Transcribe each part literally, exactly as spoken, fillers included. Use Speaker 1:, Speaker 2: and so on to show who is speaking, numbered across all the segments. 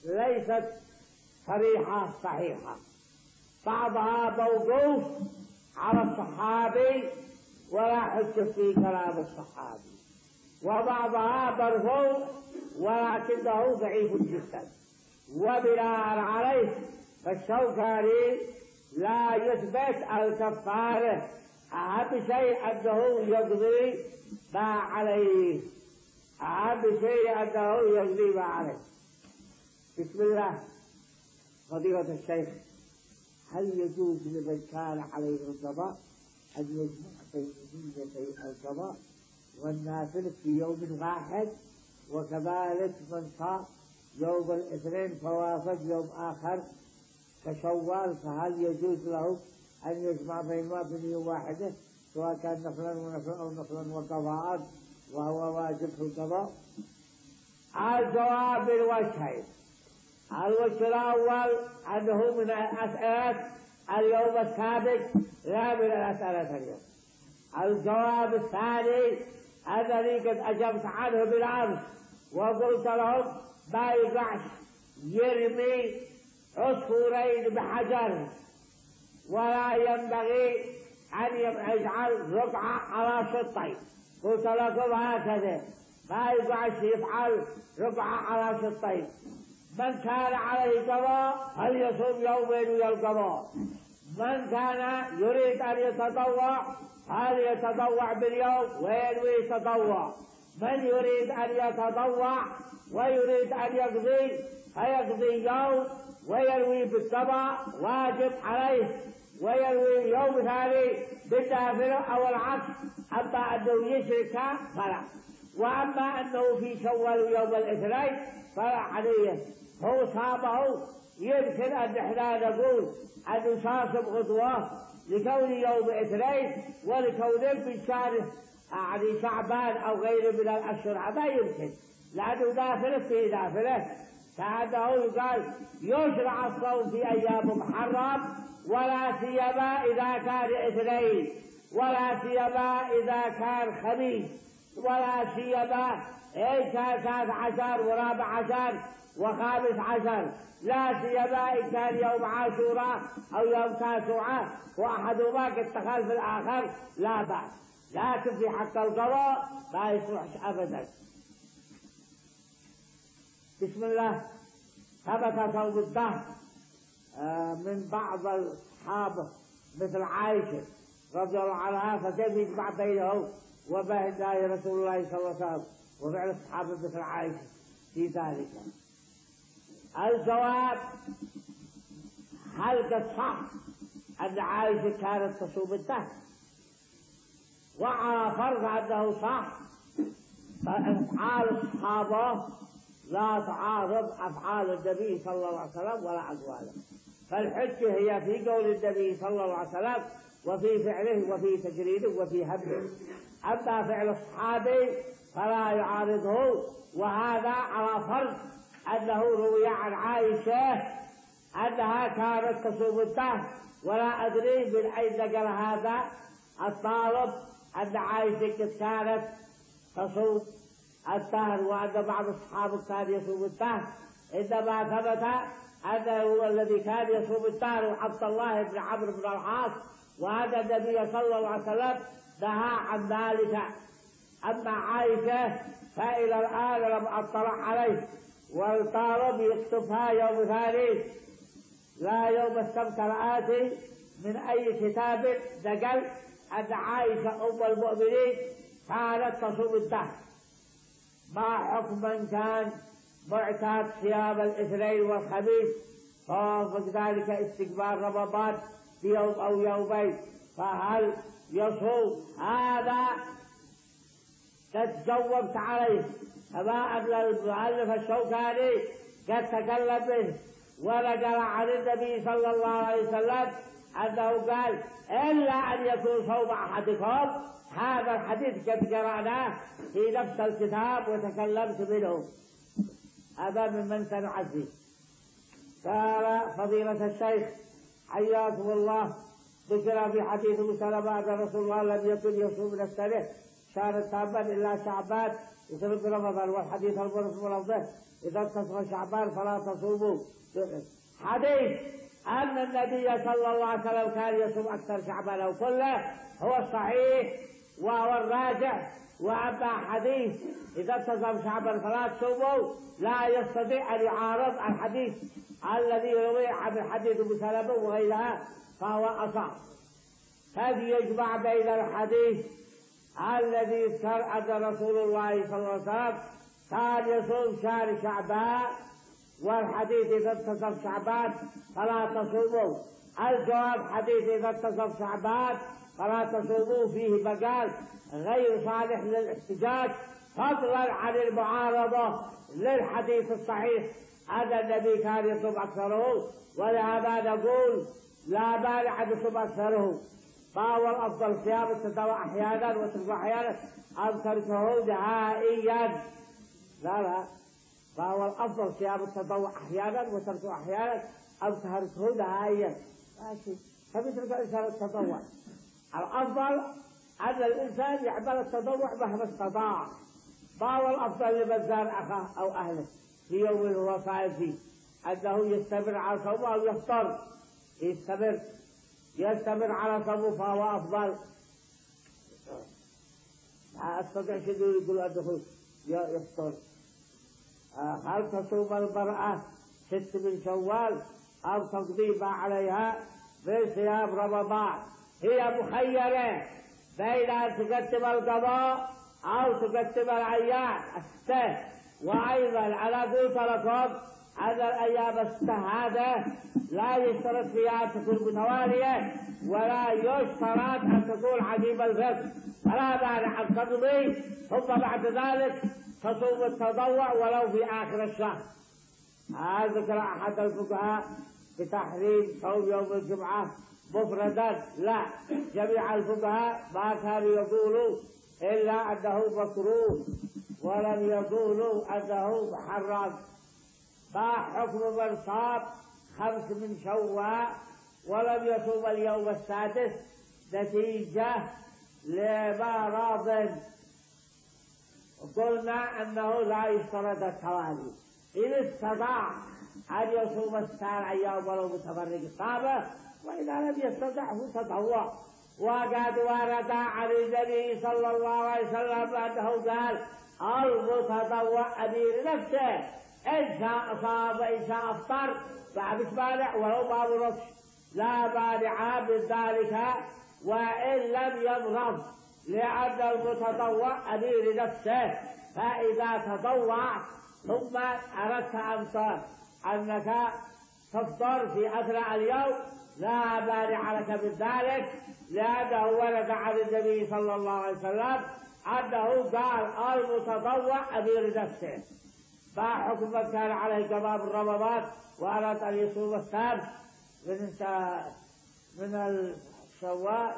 Speaker 1: ليست صريحة صحيحة، بعضها موقوف على الصحابي ولا حجة في كلام الصحابي، وبعضها مرفوع ولكنه ضعيف جدا. وبناء عليه فالشوكاني لا يثبت الكفارة، أهم شيء أنه يقضي ما عليه، أهم شيء أنه يقضي ما عليه. بسم الله. فضيلة الشيخ، هل يجوز لمن كان عليه القضاء أن يجمع بين نيتي القضاء والنافل في يوم واحد، وكذلك من صام يوم الاثنين فوافق يوم آخر كشوال، فهل يجوز له أن يجمع بينهما في يوم واحدة سواء كان نفلا ونفلا أو نفلا وقضاء وهو واجب في القضاء؟ الجواب بالوجهين. الوجه الأول أنه من أسئلة اليوم السابق لا من الأسئلة اليوم. الجواب الثاني الذي قد أجبت عنه بالأمس وقلت لهم ما يقعش يرمي عصفورين بحجر، ولا ينبغي أن يجعل رقعة على شطين. قلت لكم هكذا ما يقعش يفعل رقعة على شطين. من كان عليه قضاء فليصوم يومين ويلقضاء، من كان يريد أن يتطوع فليتطوع باليوم وينوي تطوع، من يريد أن يتطوع ويريد أن يقضي فيقضي يوم وينوي بالقضاء واجب عليه، وينوي يوم ثاني بالنافلة أو العكس. أما أنه يشرك فلا، وأما أنه في شوال يوم الاثنين فلا عليه، هو صامه. يمكن أن احنا نقول أن يصاصم غدوة لكون يوم اثنين ولكون من شهر يعني شعبان أو غيره من الأشهر، هذا يمكن لأنه نافلة في نافلة. كأنه يقال يشرع الصوم في أيام محرم ولا سيما إذا كان اثنين، ولا سيما إذا كان خميس، ولا سيما إن كان ثالث عشر ورابع عشر وخامس عشر، لا سيما إن كان يوم عاشوراء أو يوم تاسوعاء وأحدهما قد دخل في الآخر لا بأس، لكن في حق القضاء لا يصلح أبدا. بسم الله. ثبت صوم الدهر من بعض الصحابة مثل عائشة رضي الله عنها، فكيف يجمع بينه وبين رسول الله صلى الله عليه وسلم وفعل الصحابة مثل عائشة في ذلك؟ الجواب: هل قد صح أن عائشة كانت تصوم الدهر؟ وعلى فرض أنه صح فأفعال الصحابة لا تعارض أفعال النبي صلى الله عليه وسلم ولا أقواله، فالحجة هي في قول النبي صلى الله عليه وسلم وفي فعله وفي تجريده وفي هديه. أما فعل الصحابي فلا يعارضه، وهذا على فرض أنه روي عن عائشة أنها كانت تصوم الدهر، ولا أدري من أين نقل هذا الطالب أن عائشة كانت تصوم الدهر وأن بعض الصحابة كان يصوم الدهر. إنما ثبت أنه هو الذي كان يصوم الدهر وعبد الله بن عمرو بن العاص، وهذا النبي صلى الله عليه وسلم نهى عن ذلك. أما عائشة فإلى الآن لم أطلع عليه، والطالب يكتبها يوم ثاني لا يوم السبت الآتي من أي كتاب نقل أن عائشة أم المؤمنين كانت تصوم الدهر. ما حكم من كان معتاد صيام الاثنين والخميس فوافق ذلك استقبال رمضان بيوم أو يومين، فهل يصوم؟ هذا قد جاوبت عليه، كما أن المؤلف الشوكاني قد تكلم به ونقل عن النبي صلى الله عليه وسلم أنه قال: إلا أن يكون صوم أحدكم. هذا الحديث قد قرأناه في نفس الكتاب وتكلمت منه أمام من سمع فيه. قال فضيلة الشيخ حياكم الله: ذكر في حديث مسلمة أن رسول الله لم يكن يصوم من السنة شهرا تاما إلا شعبان يصير برمضان. والحديث المرسل والأفضل إذا اتصف شعبان فلا تصوموا. حديث أن النبي صلى الله عليه وسلم كان يصوم أكثر شعبان أو كله هو الصحيح وهو الراجح. وأما حديث إذا اتصف شعبان فلا تصوموا لا يستطيع أن يعارض الحديث الذي يروي عن الحديث بسلبه وغيرها فهو أصح. هذه يجمع بين الحديث الذي ذكر أن رسول الله صلى الله عليه وسلم كان يصوم شهر شعبان والحديث إذا اتصف شعبان فلا تصوموا. الجواب حديث إذا اتصف شعبان فلا تصوموا فيه مقال غير صالح للاحتجاج فضلا عن المعارضة للحديث الصحيح أن النبي كان يصوم أكثره. ولهذا نقول لا مانع أن يصوم أكثره. فهو الأفضل صيام التطوع أحيانا وتركه أحيانا أو تركه نهائيا. لا لا فهو الأفضل صيام التطوع أحيانا وتركه أحيانا أو تركه نهائيا. ماشي فمثل الإنسان التطوع الأفضل أن الإنسان يعمل التطوع مهما استطاع. فهو الأفضل لمن زار أخاه أو أهله في يوم هو صائم فيه أنه يستمر على صومه أو يفطر. يستمر يستمر على صومه فهو أفضل. لا أستطيع شنو يقول أنه يفطر. هل تصوم المرأة ست من شوال أو تقضي ما عليها من صيام رمضان؟ هي مخيرة بين أن تقدم القضاء أو تقدم الأيام الستة. وأيضا أنا قلت لكم أن الأيام الستة هذا لا يشترط فيها أن تكون متوالية ولا يشترط أن تكون عجيب الفطر. فلا مانع أن تقضي ثم بعد ذلك تصوم التطوع ولو في آخر الشهر. هذا ذكر أحد الفقهاء بتحريم صوم يوم الجمعة مفردا. لا جميع الفقهاء ما كانوا يقولوا إلا أنه مكروه ولم يقولوا أنه محرم. فحكم من صام خمس من شوال ولم يصوم اليوم السادس نتيجة لمرض قلنا أنه لا يشترط التوالي. إن استطاع أن يصوم السبع أيام ولو متفرق صامه وإذا لم يستطع فتطوع. وقد ورد عن النبي صلى الله عليه وسلم أنه قال المتطوع أمير نفسه إن شاء صام وإن شاء أفطر فمش مانع ولو ما مرض لا مانع من ذلك وإن لم يمرض لأن المتطوع أمير نفسه. فإذا تطوعت ثم أردت أنك تفطر في أثناء اليوم لا مانع لك من ذلك لأنه ورد عن النبي صلى الله عليه وسلم أنه قال المتطوع أمير نفسه. فحكم من كان عليه قضاء من رمضان وأراد أن يصوم السبت من من الشوال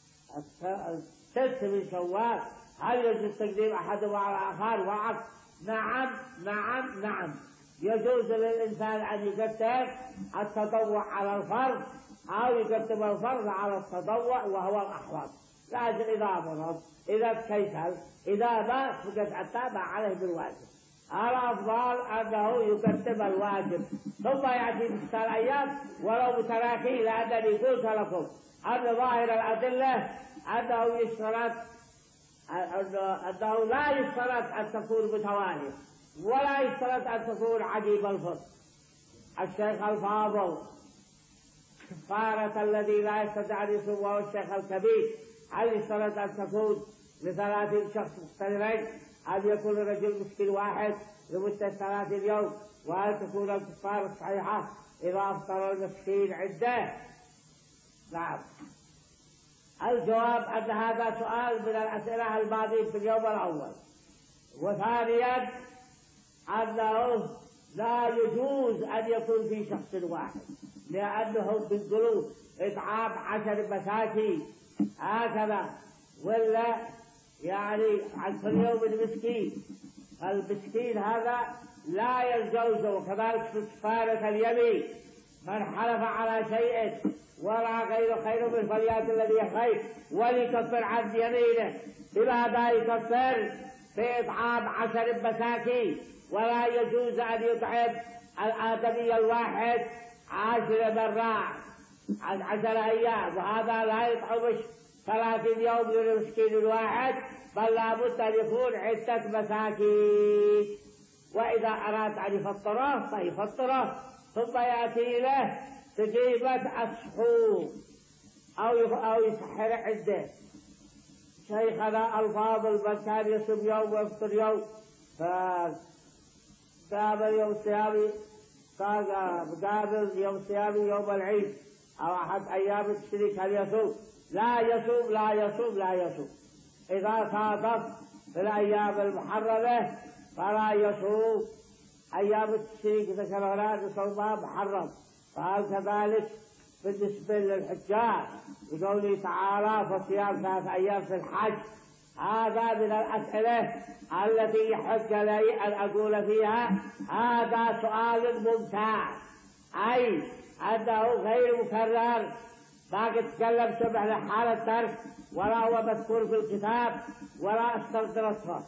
Speaker 1: الست من شوال هل يجوز تقديم أحدهما على الآخر وعكس؟ نعم نعم نعم يجوز للإنسان أن يقدم التطوع على الفرض أو يقدم الفرض على التطوع وهو الأحوط. لكن إذا مرض إذا كيسل إذا مات فقد أتى عليه بالواجب. الأفضل أنه يقدم الواجب ثم يأتي بستة أيام ولو بتراخي. لأنني قلت لكم أن ظاهر الأدلة أنه يشترط أنه لا يشترط أن تكون متوالية ولا يشترط أن تكون عجيب الفطر. الشيخ الفاضل كفارة الذي لا يستطيع أن يصوم وهو الشيخ الكبير هل يشترط أن تكون لثلاثين شخص مختلفين أن يكون رجل مسكين واحد لمدة ثلاثين يوم؟ وهل تكون الكفارة الصحيحة إذا أفطر المسكين عنده؟ نعم الجواب أن هذا سؤال من الأسئلة الماضية في اليوم الأول. وثانيا أنه لا يجوز أن يكون في شخص واحد لأنه بالقلوب إطعام عشر مساكين هكذا ولا يعني عن كل يوم المسكين. المسكين هذا لا يجوز. وكذلك في كفارة اليمين من حلف على شيء ولا غير خير من فليات الذي خير وليكفر عن يمينه. بماذا يكفر؟ في إطعام عشر مساكين، ولا يجوز أن يطعم الآدمي الواحد عشر مرات عشر أيام، وهذا لا يطعمش ثلاثين يوم للمسكين الواحد، بل لابد أن يكون عدة مساكين. وإذا أراد أن يفطره فيفطره، ثم يأتي له تجيبة السحور أو أو يسحر عنده. شيخنا الفاضل من كان يصوم يوم ويفطر يوم، فقابل يوم صيامي قابل يوم صيامي يوم العيد أو أحد أيام التشريك هل يصوم؟ لا يصوم لا يصوم لا يصوم. إذا صادف في الأيام المحرمة فلا يصوم. أيام التشريك ذكرنا صومها محرم، فهل كذلك بالنسبة للحجاج بقوله تعالى فصيام ثلاث أيام في الحج؟ هذا من الأسئلة التي يحق لي أن أقول فيها هذا سؤال ممتاز، أي أنه غير مكرر، ما قد تكلمت به حال الدرس ولا هو مذكور في الكتاب ولا استدرسه.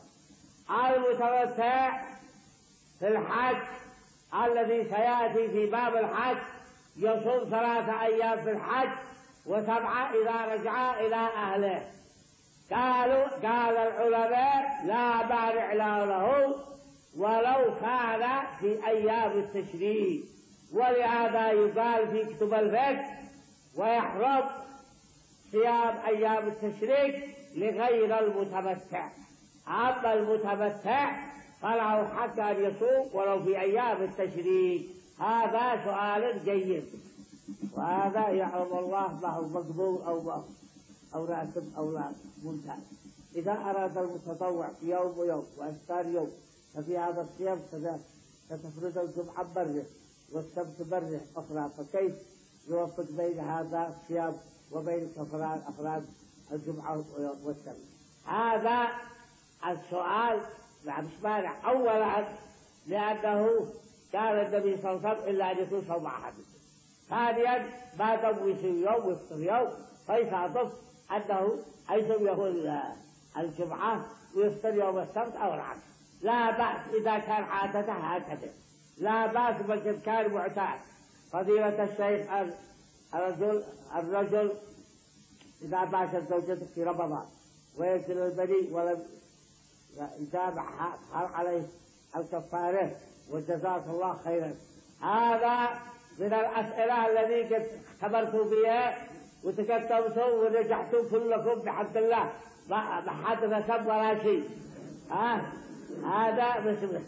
Speaker 1: المتمتع في الحج الذي سيأتي في باب الحج يصوم ثلاثة أيام في الحج وسبعة إذا رجع إلى أهله. قالوا قال العلماء لا مانع له ولو كان في أيام التشريق، ولهذا يقال في كتب الفقه ويحرم صيام أيام التشريق لغير المتمتع. أما المتمتع فله حق أن يصوم ولو في أيام التشريق. هذا سؤال جيد، وهذا يعلم الله ما هو مقبول أو ما أو راتب أو لا ممتاز. إذا أراد المتطوع في يوم ويوم وإفطار يوم، ففي هذا الصيام ستفرد الجمعة بره والسبت بره أخرى، فكيف يوفق بين هذا الصيام وبين كفران أفراد الجمعة والسبت؟ هذا السؤال لا مش مانع. أولا لأنه كان النبي صلى الله عليه وسلم إلا أن يكون صوم أحد. ثانيا ما دام يصوم يوم ويفطر يوم فيصادف أنه أيضا يقول الجمعة ويفطر يوم السبت أو العكس، لا بأس إذا كان عادته هكذا، لا بأس بل كان معتاد. فضيلة الشيخ الرجل الرجل إذا باشر زوجته في رمضان ويكل البني ولم يتابع هل عليه الكفارة وجزاك الله خيرا. هذا من الأسئلة التي قد اختبرتوا بها وتكتبتوا ونجحتوا كلكم بحمد الله، ما حد نسب ولا شيء. ها هذا بسم.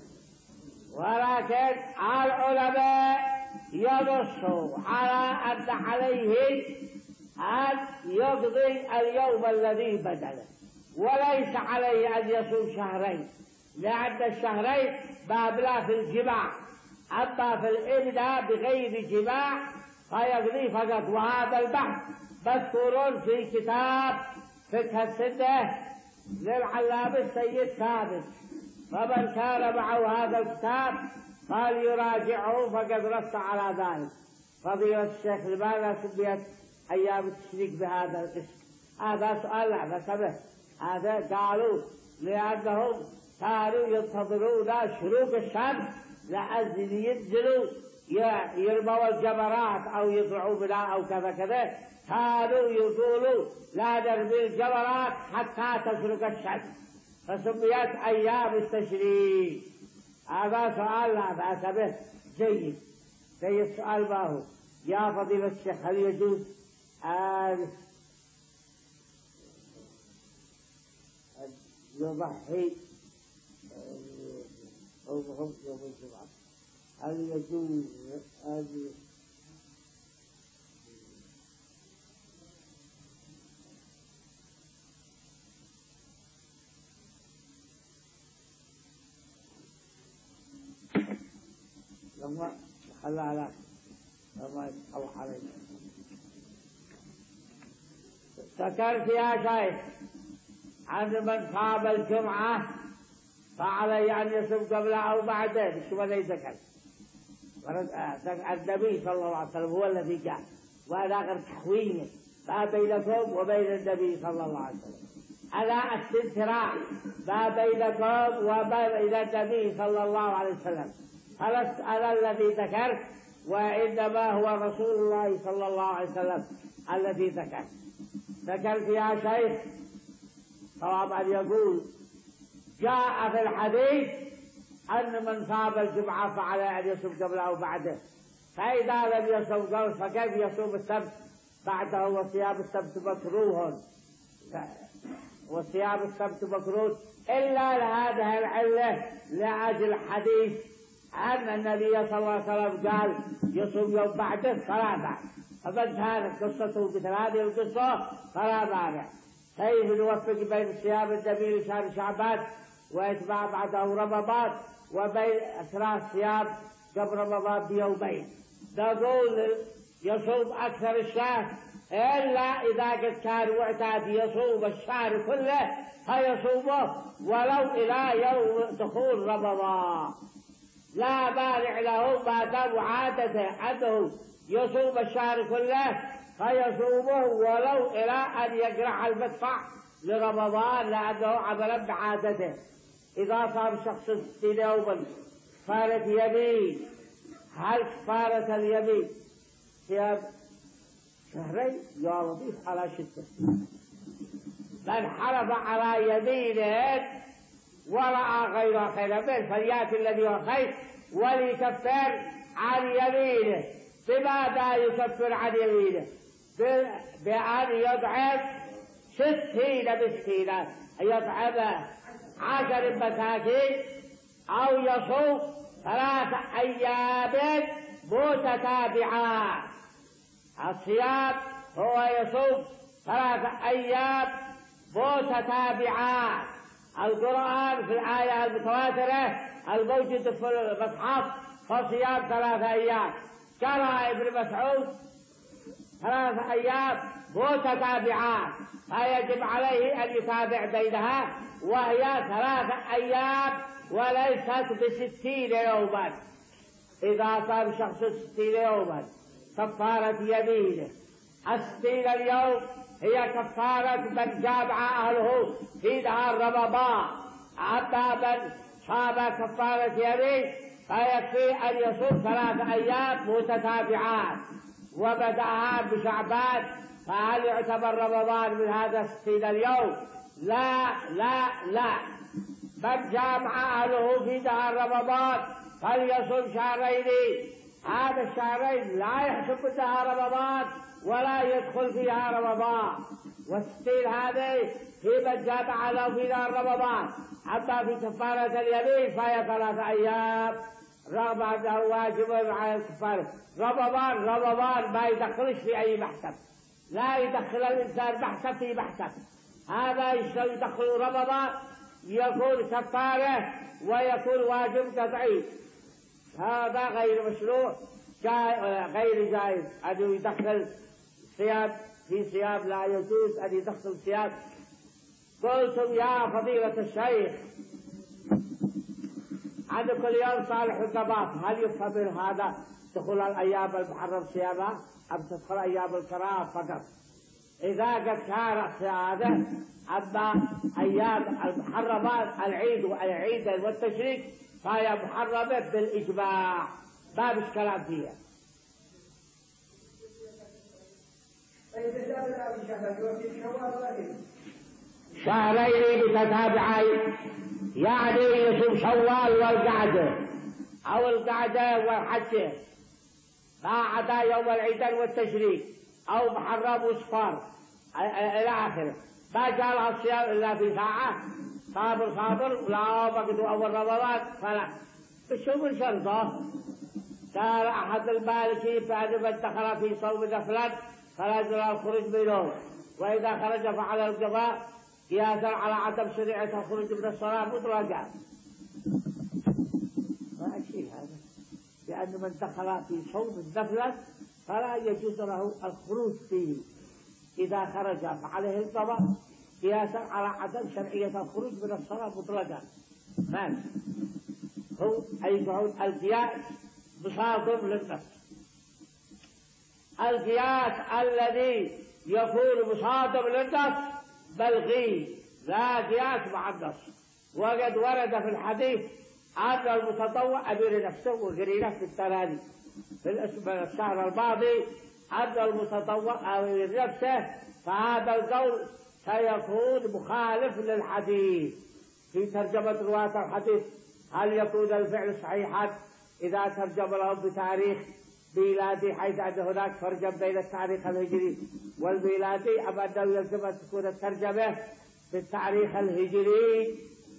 Speaker 1: ولكن العلماء ينصوا على أن عليه أن يقضي اليوم الذي بدله، وليس عليه أن يصوم شهرين، لأن الشهرين بابلا في الجماع، أما في الإبداء بغير جماع فيقضي فقط. وهذا البحث مذكور في كتاب فقه السنة للعلامة السيد ثابت، فمن كان معه هذا الكتاب فليراجعه فقد نص على ذلك. فضيلة الشيخ لماذا سميت أيام التشريك بهذا الاسم؟ هذا سؤال لا بأس به. هذا قالوا لأنهم كانوا ينتظرون شروق الشمس لأجل ينزلوا يرموا الجمرات أو يطلعوا بلا أو كذا كذا، كانوا يقولوا لا نرمي الجمرات حتى تشرق الشمس، فسميت أيام التشريك. هذا سؤال لا بأس به جيد. جيد السؤال ما هو يا فضيلة الشيخ هل يجوز أن يضحي صومهم يوم الجمعة؟ هل يجوز أن لما خلى على لما يتحوح عليه؟ ذكرت يا شيخ عن من صام الجمعة فعليه أن يصوم قبله أو بعده، مش ولا يذكر. النبي صلى الله عليه وسلم هو الذي قال وأنا غير تحويله ما بينكم وبين النبي صلى الله عليه وسلم. على استمتاع ما بينكم وبين النبي صلى الله عليه وسلم، فلست أنا الذي ذكرت، وإنما هو رسول الله صلى الله عليه وسلم الذي ذكرت. ذكرت يا شيخ طبعا يقول جاء في الحديث أن من صام الجمعة فعلى أن يصوم قبله أو بعده، فإذا لم يصوم قبل فكيف يصوم السبت بعده؟ وصيام السبت مكروه، وصيام السبت مكروه إلا لهذه العلة، لأجل حديث أن النبي صلى الله عليه وسلم قال يصوم يوم بعده فلا بأس، فمن كانت قصته مثل هذه القصة فلا مانع. كيف نوفق بين صيام النبي لشهر شعبان وإتباع بعده رمضان وبين أثناء الصيام قبل رمضان بيومين؟ نقول يصوم أكثر الشهر، إلا إذا قد كان معتاد يصوم الشهر كله فيصومه ولو إلى يوم دخول رمضان، لا مانع له ما دام عادته أنه يصوم الشهر كله فيصومه ولو إلى أن يقرع المدفع لرمضان، لأنه عملا بعادته. إذا صام شخص ستين يوما كفارة يمين، هل كفارة اليمين صيام شهرين يا لطيف على شدة؟ من حلف على يمينه ورأى غير خير منه فليأتي الذي هو خير وليكفر عن يمينه. بماذا يكفر عن يمينه؟ بأن يطعم ستين مسكينا، يطعم عشر مساكين، أو يصوم ثلاث أيام متتابعات. الصيام هو يصوم ثلاث أيام متتابعات. القرآن في الآية المتواترة الموجودة في المصحف فصيام ثلاث أيام. قرأ ابن مسعود ثلاث أيام متتابعات، فيجب عليه أن يتابع بينها، وهي ثلاث أيام وليست بستين يوما. إذا صام شخص ستين يوما كفارة يمينه. الستين اليوم هي كفارة من جامع أهله في نهار رمضان. أما من صام كفارة يمين فيكفي أن يصوم ثلاث أيام متتابعات وبدأها بشعبان، فهل يعتبر رمضان من هذا ستين اليوم؟ لا لا لا. من جامع أهله في نهار رمضان فليصوم شهرين، هذا الشهرين لا يحسب منها رمضان ولا يدخل فيها رمضان، والستين هذه في من جامع له في نهار رمضان. أما في كفارة اليمين فهي ثلاثة أيام رغم أنه واجب على الكفارة. رمضان رمضان ما يدخلش في أي محسب، لا يدخل الإنسان محسب في محسب. هذا يدخل رمضان يكون كفارة ويكون واجب تضعيف، هذا غير مشروع، غير جائز أن يدخل صيام في صيام، لا يجوز أن يدخل صيام. قلتم يا فضيلة الشيخ عندكم اليوم صالح الضباط، هل يفهم من هذا دخول الأيام المحرم صيامها أم تدخل أيام الكراهة فقط؟ إذا قد كان هذا أما أيام المحرمات العيد والعيد والتشريك فهي محرمة بالإجماع، ما مش كلام فيها. شهرين متتابعين يعني يصوم شوال والقعدة أو القعدة والحجة ما عدا يوم العيد والتشريك أو محرم وصفار إلى آخره. ما جاء لها الصيام إلا في ساعة، صابر صابر لا بقدوا أول رمضان فلا. الشوف الشرطة قال أحد المالكي بعد ما دخل في صوم نفلا فلا يجوز الخروج منه، وإذا خرج فعلى القضاء قياسا على عدم شريعة الخروج من الصلاة مطلقا. ما أشيء هذا، لأن من دخل في صوم نفلا فلا يجوز له الخروج فيه، إذا خرج فعليه القضاء قياسا على عدم شرعية الخروج من الصلاة مطلقا. ماشي. هو أيضا القياس مصادم للنفس. القياس الذي يكون مصادم للنفس ملغي، لا قياس مع النص. وقد ورد في الحديث أن المتطوع أمير نفسه وقرينه في التراني في الشهر الماضي أن المتطوع أمير نفسه، فهذا القول سيكون مخالف للحديث. في ترجمة رواة الحديث هل يكون الفعل صحيحا إذا ترجم له بتاريخ ميلادي، حيث أن هناك فرق بين التاريخ الهجري والميلادي، أم أنه يجب أن تكون الترجمة بالتاريخ الهجري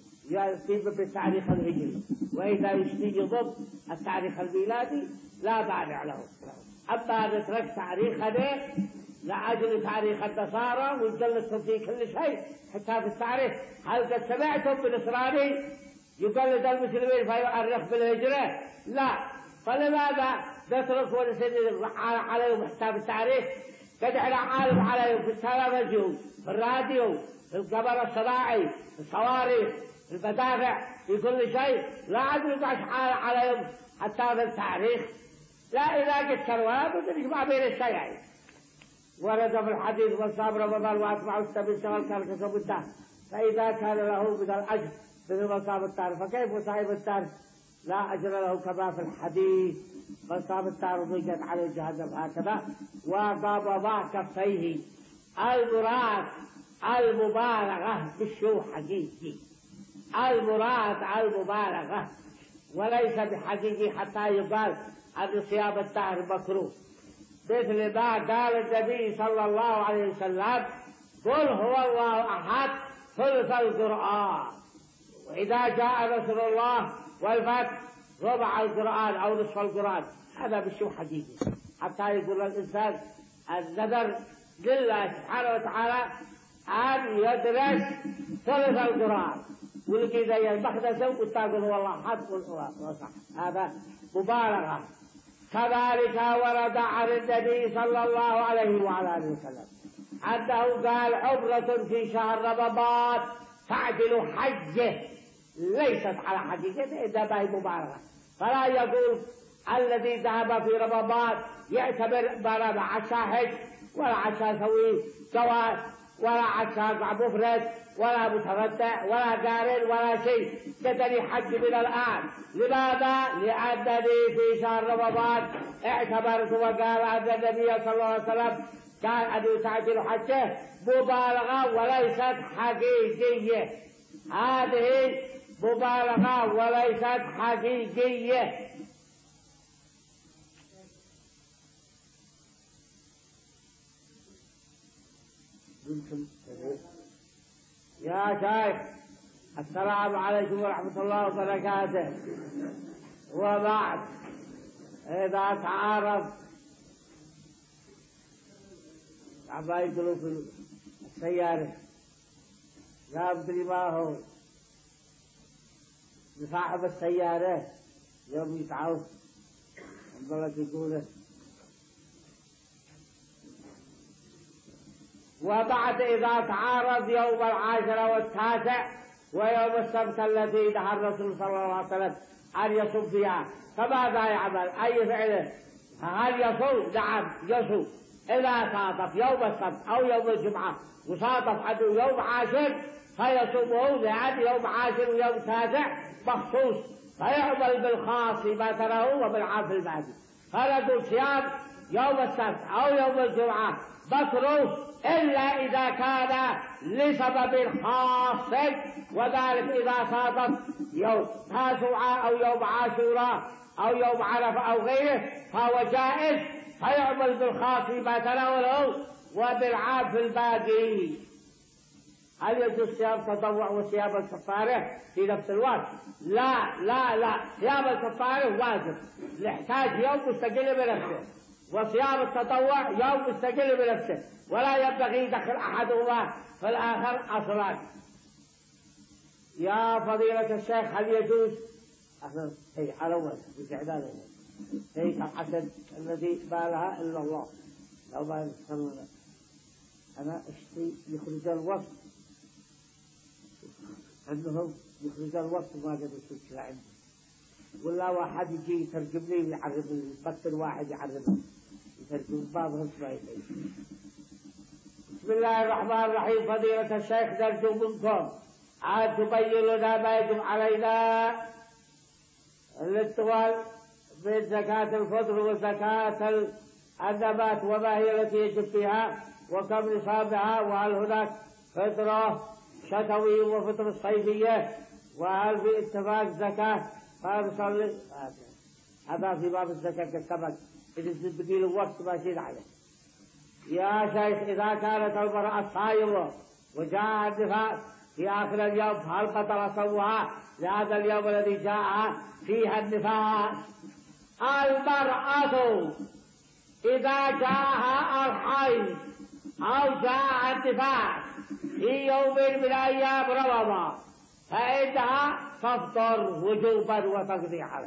Speaker 1: يتم بالتاريخ الهجري، وإذا يشتي ضد التاريخ الميلادي لا مانع له. أما نترك تاريخنا لأجل تاريخ النصارى ونجلسهم في كل شيء حتى في التاريخ. هل قد سمعتم بنصراني يقلد المسلمين فيؤرخ بالهجرة؟ لا. فلماذا نترك ونسند عليهم حساب التاريخ؟ قد احنا عالم عليهم في التلفزيون، في الراديو، في القمر الصناعي، في الصواريخ، في المدافع، في كل شيء. لا عاد نقعد عالم عليهم حتى في التاريخ. لا إذا قد كانوا بدنا ما بين الشيئين. ورد في الحديث من صام رمضان وأتبعه السبيل شغل كان كسب الدهر، فإذا كان له من الأجر مثل صام الدهر فكيف صاحب الدهر لا أجر له كما في الحديث من صام الدهر ضيقت عليه جهنم هكذا وضرب كفيه. المراد المبالغة بالشو حقيقي، المراد المبالغة وليس بحقيقي حتى يقال أن صيام الدهر مكروه، مثل ما قال النبي صلى الله عليه وسلم قل هو الله أحد ثلث القرآن، وإذا جاء نصر الله والفتح ربع القرآن أو نصف القرآن. هذا بالشو حقيقي حتى يقول الإنسان النذر لله سبحانه وتعالى أن يدرس ثلث القرآن ولكي زي المخدسة وتقول والله أحد وصح. هذا مبالغة. كذلك ورد عن النبي صلى الله عليه وعلى آله وسلم أنه قال عمرة في شهر رمضان تعدل حجه، ليست على حقيقته إنما هي مبالغة. فلا يقول الذي ذهب في رمضان يعتبر ما عشا حج ولا عشا يسوي جواز ولا عشا مفرد ولا متمتع ولا قارن ولا شيء، كتني حج من الآن. لماذا؟ لأنني في شهر رمضان اعتبرت وقال أن النبي صلى الله عليه وسلم كان أن يتعجل حجه مبالغة وليست حقيقية. هذه مبالغة وليست حقيقية. يا شيخ السلام عليكم ورحمة الله وبركاته. وبعد، إذا تعارض عما يقولوا في السيارة لا أدري ما هو لصاحب السيارة يوم يتعوف البلد يقوله. وبعد إذا تعارض يوم العاشر والتاسع ويوم السبت الذي نهى الرسول صلى الله عليه وسلم أن يصوم فيها، فماذا يعمل؟ أي فعله؟ هل يصوم؟ نعم يصوم. إذا صادف يوم السبت أو يوم الجمعة وصادف عنده يوم عاشر فيصومه، لأن يوم عاشر ويوم تاسع مخصوص، فيعمل بالخاص ما تراه وبالعام في الباقي. فنقول صيام يوم السبت أو يوم الجمعة مكروه إلا إذا كان لسبب خاص، وذلك إذا صادف يوم تاسوعة أو يوم عاشوراء أو يوم عرفة أو غيره فهو جائز، فيعمل بالخاص ما تناوله وبالعام في الباقي. هل يجوز صيام تطوع وصيام الكفارة في نفس الوقت؟ لا لا لا، صيام الكفارة واجب، يحتاج يوم مستقل بنفسه، وصيام التطوع يوم مستقل بنفسه، ولا ينبغي دخل أحدهما في الآخر أصلا. يا فضيلة الشيخ هل يجوز أخذ هي على أول بسعدانه هي كالحسد الذي ما لها إلا الله لو ما يصلنا أنا أشتري يخرج الوصف أنهم يخرج الوصف ما قد يشوف عندي، ولا واحد يجي يترجم لي ويعرض البط الواحد يعرض يترجم بعضهم شوي بسم الله الرحمن الرحيم. فضيلة الشيخ نرجو منكم أن تبين لنا ما يجب علينا للطوال من زكاة الفطر وزكاة النبات، وما هي التي يجب فيها، وكم نصابها، وهل هناك فطرة شتوي وفطر صيفية، وهل في اتفاق زكاة؟ قال صلي هذا في باب الزكاة كالسبق إذا تبقي له وقت ماشي عليه. يا شيخ إذا كانت المرأة صائمة وجاء النفاس في آخر اليوم هل بطل صومها لهذا اليوم الذي جاء فيها النفاس؟ المرأة إذا جاءها الحيض أو جاء النفاس في يوم من أيام رمضان فإنها تفطر وجوبا وتقضي عليه،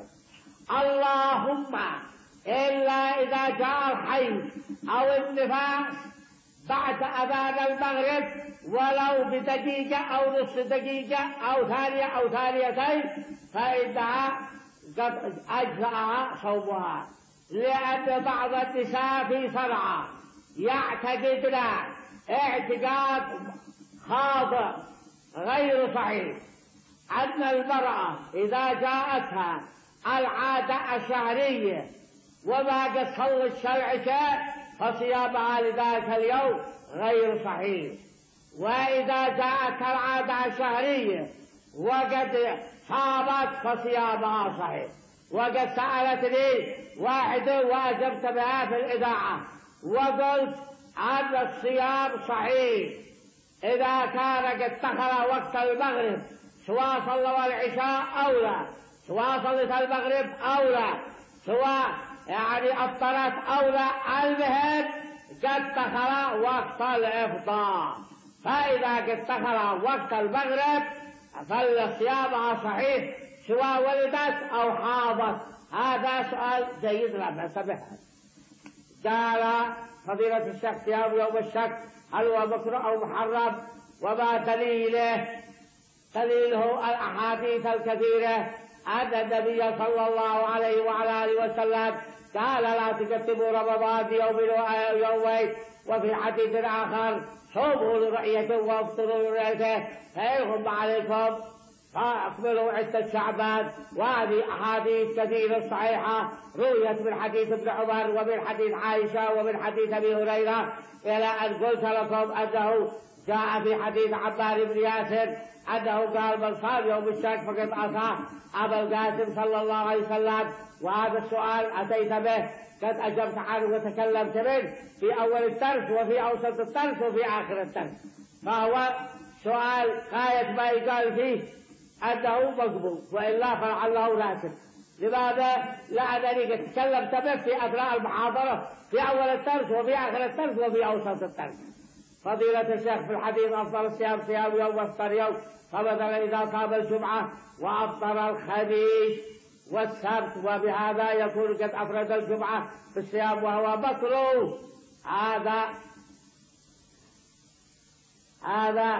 Speaker 1: اللهم إلا إذا جاء الحيض أو النفاس بعد أذان المغرب ولو بدقيقة أو نصف دقيقة أو ثانية أو ثانيتين فإنها قد أجزأها صومها، لأن بعض النساء في صنعاء يعتقدن اعتقاد خاطئ غير صحيح أن المرأة إذا جاءتها العادة الشهرية وما قد صلت الشرع شيء فصيامها لذلك اليوم غير صحيح، وإذا جاءت العادة الشهرية وقد صامت فصيامها صحيح. وقد سألتني واحدة وأجبت بها في الإذاعة وقلت أن الصيام صحيح إذا كان قد دخل وقت المغرب، سواء صلوا العشاء أو لا، سواء صلت المغرب أو لا، سواء يعني أفطرت أو لا، المهم قد دخل وقت الإفطار. فإذا قد دخل وقت المغرب فالصيام صحيح سواء ولدت أو حاضت. هذا سؤال جيد لا بأس به. قال فضيلة الشيخ صيام يوم الشك هل هو مكروه أو محرم، وما دليله؟ دليله الأحاديث الكثيرة أن النبي صلى الله عليه وعلى آله وسلم قال لا تكتبوا رمضان بيوم ويومين، وفي حديث آخر صوموا لرؤيته وافطروا لرؤيته فإن غم عليكم فأكملوا عدة شعبان. وهذه أحاديث كثيرة صحيحة رويت من حديث ابن عمر ومن حديث عائشة ومن حديث أبي هريرة، إلى أن قلت لكم أنه جاء في حديث عمار بن ياسر أنه قال من صام يوم الشك فقد عصى أبا القاسم صلى الله عليه وسلم. وهذا السؤال أتيت به قد أجبت عنه وتكلمت منه في أول الدرس وفي أوسط الدرس وفي آخر الدرس، فهو سؤال غاية ما يقال فيه أنه مقبول، وإلا فلعله ناسب. لماذا؟ لأنني قد تكلمت به في أثناء المحاضرة في أول الدرس وفي آخر الدرس وفي أوسط الدرس. فضيلة الشيخ في الحديث أفضل الصيام صيام يوم وافطر يوم، فمثلا إذا صام الجمعة وأفطر الخميس والسبت وبهذا يكون قد أفرد الجمعة في الصيام وهو مكروه. هذا هذا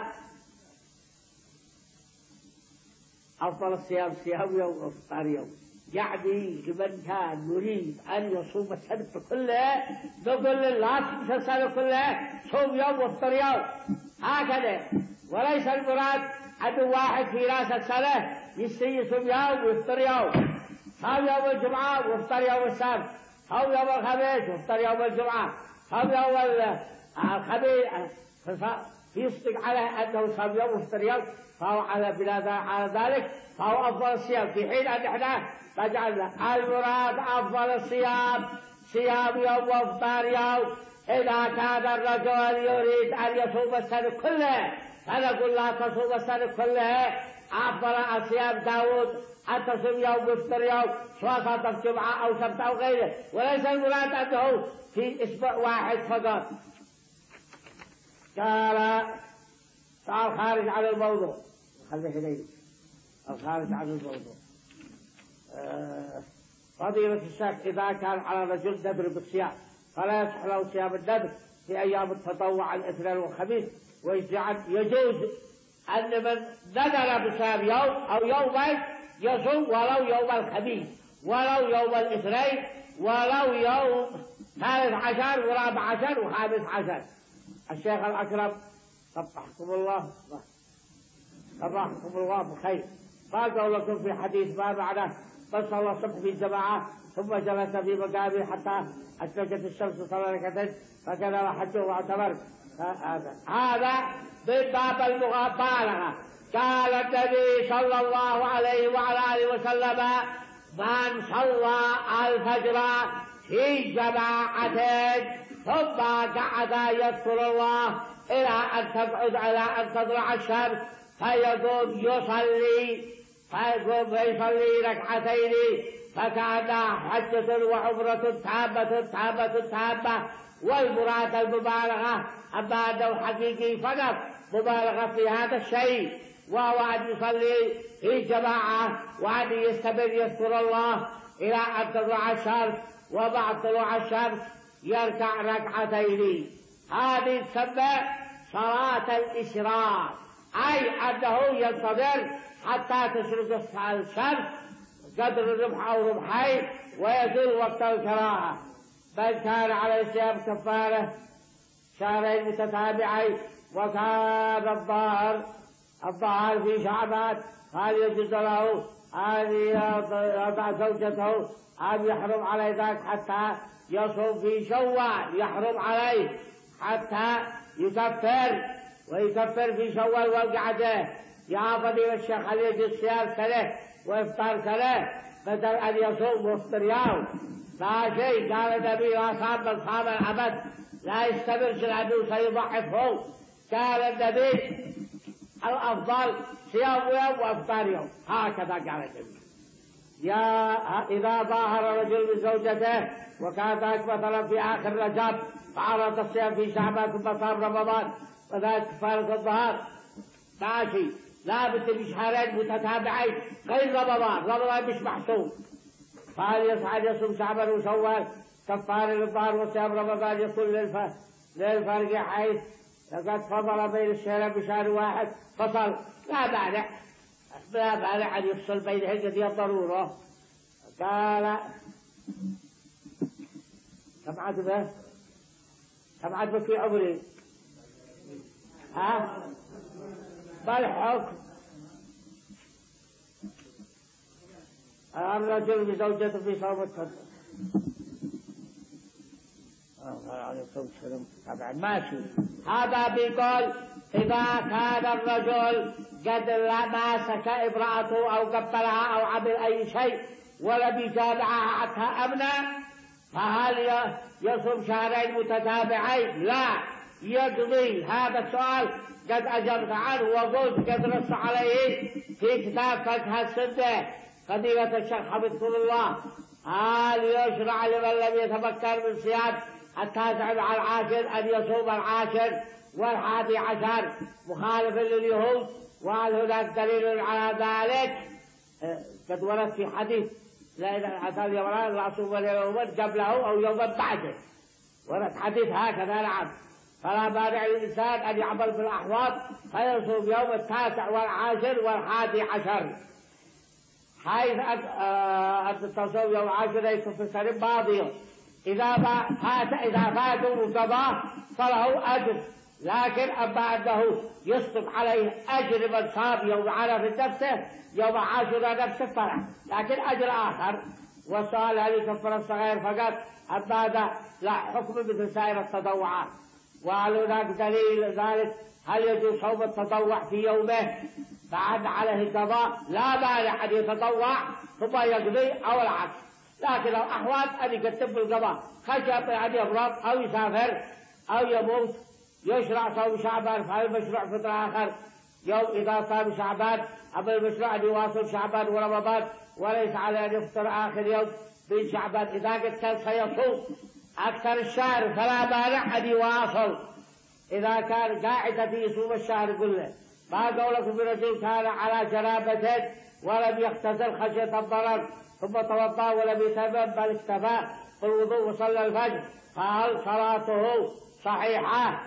Speaker 1: أفضل الصيام صيام يوم وافطر يوم، يعني لمن كان يريد أن يصوم السنة كلها نقول لا تصوم السنة كلها، صوم يوم وافطر يوم هكذا، وليس المراد أن واحد في راس السنة يصوم يوم ويفطر يوم، صام يوم الجمعة وافطر يوم السبت، أو يوم الخميس وافطر يوم الجمعة، أو يوم الخميس يصدق على أنه صام يوم وافطر يوم، فهو على بلاد على ذلك فهو أفضل الصيام، في حين أن احنا فجعلنا المراد أفضل الصيام صيام يوم وافطار يوم. إذا كان الرجل يريد أن يصوم السنة كلها فنقول لا تصوم السنة كلها، أفضل الصيام داود أن تصوم يوم وافطر يوم، سواء صامت جمعة أو سبت أو غيره، وليس المراد أنه في أسبوع واحد فقط. قال سؤال خارج عن الموضوع، خلي حديث الخارج عن الموضوع. أه فضيلة الشيخ إذا كان على رجل ندر بالصيام فلا يصح له صيام الندر في أيام التطوع الاثنين والخميس، ويجوز أن من ندر بصيام يوم أو يومين يصوم ولو يوم الخميس ولو يوم الاثنين ولو يوم ثالث عشر ورابع عشر وخامس عشر، الشيخ الأكرم صبحكم الله صبحكم الله بخير. ما قولكم في حديث ما معناه من صلى الصبح في جماعة ثم جلس في مقامه حتى أشرقت الشمس صلى ركعتين فكذا حجه واعتمر. هذا من باب المبالغة. قال النبي صلى الله عليه وعلى آله وسلم من صلى الفجر في جماعة ثم قعد يذكر الله إلى أن تبعد على أن تطلع الشمس فيقوم يصلي فيقوم يصلي ركعتين فكأنها حجة وعمرة تامة تامة تامة. والمراد المبالغة، أما أنه حقيقي فقط مبالغة في هذا الشيء، وهو أن يصلي في جماعة وأن يستمر يذكر الله إلى أن تطلع الشمس، وبعد طلوع الشمس يركع ركعتين. هذه تسمى صلاة الإشراق، أي أنه ينتظر حتى تشرق الشمس قدر ربح أو ربحين ويزول وقت الكراهة. بل كان عليه صيام كفارة شهرين متتابعين، وكان الظاهر الظاهر في شعبان هل يجوز له أن يضع زوجته أم يحرم عليه ذلك حتى يصوم في شوال؟ يحرم عليه حتى يكفر ويكفر في شوال والقعدة. يا فضيلة الشيخ هل يجوز صيام سنة وإفطار سنة بدل أن يصوم ويفطر يوم؟ لا شيء. قال النبي لا صام من صام الأبد لا يستمر لأنه سيضعفه. قال النبي الأفضل صيام يوم وإفطار يوم، هكذا قال النبي. يا إذا ظاهر رجل من زوجته وكان ذلك مثلا في آخر رجب فعرض الصيام في شعبان ثم صام رمضان وذلك كفارة الظهر ماشي، لا بد بشهرين متتابعين غير رمضان، رمضان مش محسوب. فهل يسعد يصوم شعبان وشوال كفارة للظهر وصيام رمضان يكون للفرق حيث لقد فضل بين الشهرين بشهر واحد فصل؟ لا مانع، لا مانع أن يفصل بينهن هي الضرورة. قال كم عدبه كم عدبه في عمري ها ما الحكم؟ الرجل بزوجته في صوم الفطر طبعا ماشي. هذا بيقول إذا كان الرجل قد ماسك امرأته أو قبلها أو عمل أي شيء ولم يتابعها حتى أمنع فهل يصوم شهرين متتابعين؟ لا، يقضي. هذا السؤال قد أجبت عنه وقلت قد نص عليه في كتاب فقه السنة فضيلة الشيخ حفظكم الله. هل يشرع لمن لم يتمكن من صيام التاسع مع العاشر أن يصوم العاشر والحادي عشر مخالفا لليهود؟ وهل هناك دليل على ذلك؟ قد ورد في حديث لا أتى اليومان لا أصوم يوما قبله أو يوما بعده، ورد حديث هكذا. نعم، فلا مانع للإنسان أن يعمل بالأحواض فيصوم يوم التاسع والعاشر والحادي عشر، حيث أن تصوم يوم العاشر يكون في السنة الماضية. إذا فات إذا فاتوا القضاء فله أجر، لكن أما أنه يصدق عليه أجر من صام يوم عرفة نفسه يوم عاشوراء نفسه فلا، لكن أجر آخر. والسؤال هل يكفر الصغير فقط أم ماذا؟ لا، حكم مثل سائر التطوعات. وهل هناك دليل ذلك؟ هل يجوز صوم التطوع في يومه بعد عليه قضاء؟ لا مانع أن يتطوع ثم يقضي أو العكس، لكن الأحوال أن يكتب القضاء خشية أن يمرض أو يسافر أو يموت. يشرع صوم شعبان، فهل مشروع فطر آخر يوم إذا صام شعبان؟ أما المشروع أن يواصل شعبان ورمضان وليس عليه أن يفطر آخر يوم من شعبان. إذا قد كان سيصوم أكثر الشهر فلا مانع أن يواصل إذا كان قاعدة يصوم الشهر كله. ما قولكم برجل كان على جنابة ولم يغتسل خشية الضرر ثم توضأ ولم يتيمم بل اكتفى بالوضوء وصلى الفجر، فهل صلاته صحيحة؟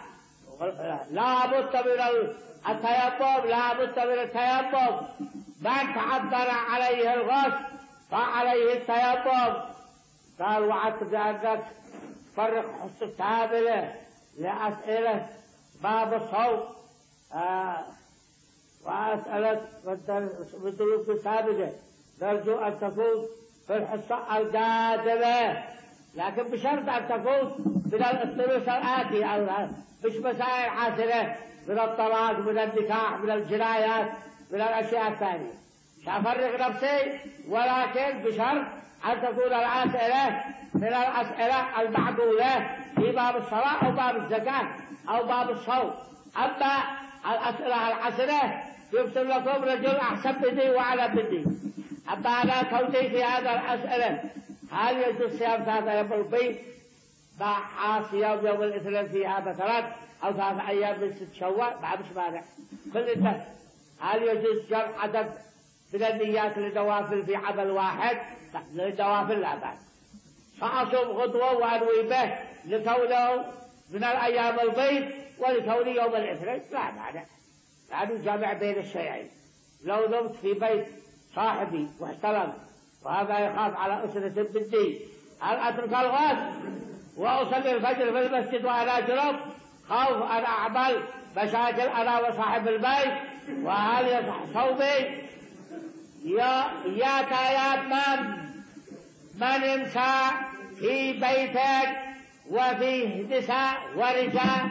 Speaker 1: لا بد من التيمم، لا بد من التيمم. من تعذر عليه الغسل فعليه التيمم. قال وعدت بأنك تفرق حصة كاملة لأسئلة باب الصوم. آه وأسألك بالدروس السابقة نرجو أن تكون في الحصة القادمة، لكن بشرط أن تكون من الثلث الآتي، أو مش مسائل عاشرة من الطلاق، من النكاح، من الجنايات، من الأشياء الثانية. سأفرغ نفسي، ولكن بشرط أن تكون الأسئلة من الأسئلة المعقولة في باب الصلاة أو باب الزكاة أو باب الصوم. أما الأسئلة العشرة يكتب لكم رجل أحسن مني وأعلم مني. أما أنا كوني في هذا الأسئلة، هل يجوز صيام ثلاثة أيام البيض مع صيام يوم الاثنين فيها مثلا، أو ثلاثة أيام من ست شوال؟ ما مش مانع. كل الناس هل يجوز جمع عدد من النيات للنوافل في عمل واحد؟ للنوافل لا بأس. فأصوم غدوة وأنوي به لكونه من الأيام البيض ولكونه يوم الاثنين لا مانع، لأنه جامع بين الشيئين. لو نمت في بيت صاحبي واحتلم وهذا يخاف على أسرة بنتي، هل أترك الغسل وأصلي الفجر في المسجد وأنا جنب خوف أن أعمل مشاكل أنا وصاحب البيت؟ وهل يصح صومي؟ يا يا تايات من من يمشى في بيتك وفيه نساء ورجال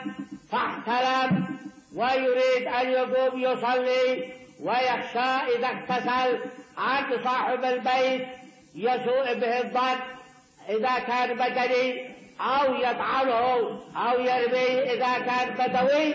Speaker 1: فاحتلم ويريد أن يقوم يصلي ويخشى إذا اغتسل عند صاحب البيت يسوء به الظن إذا كان بدني، أو يطعنه أو يرميه إذا كان بدوي،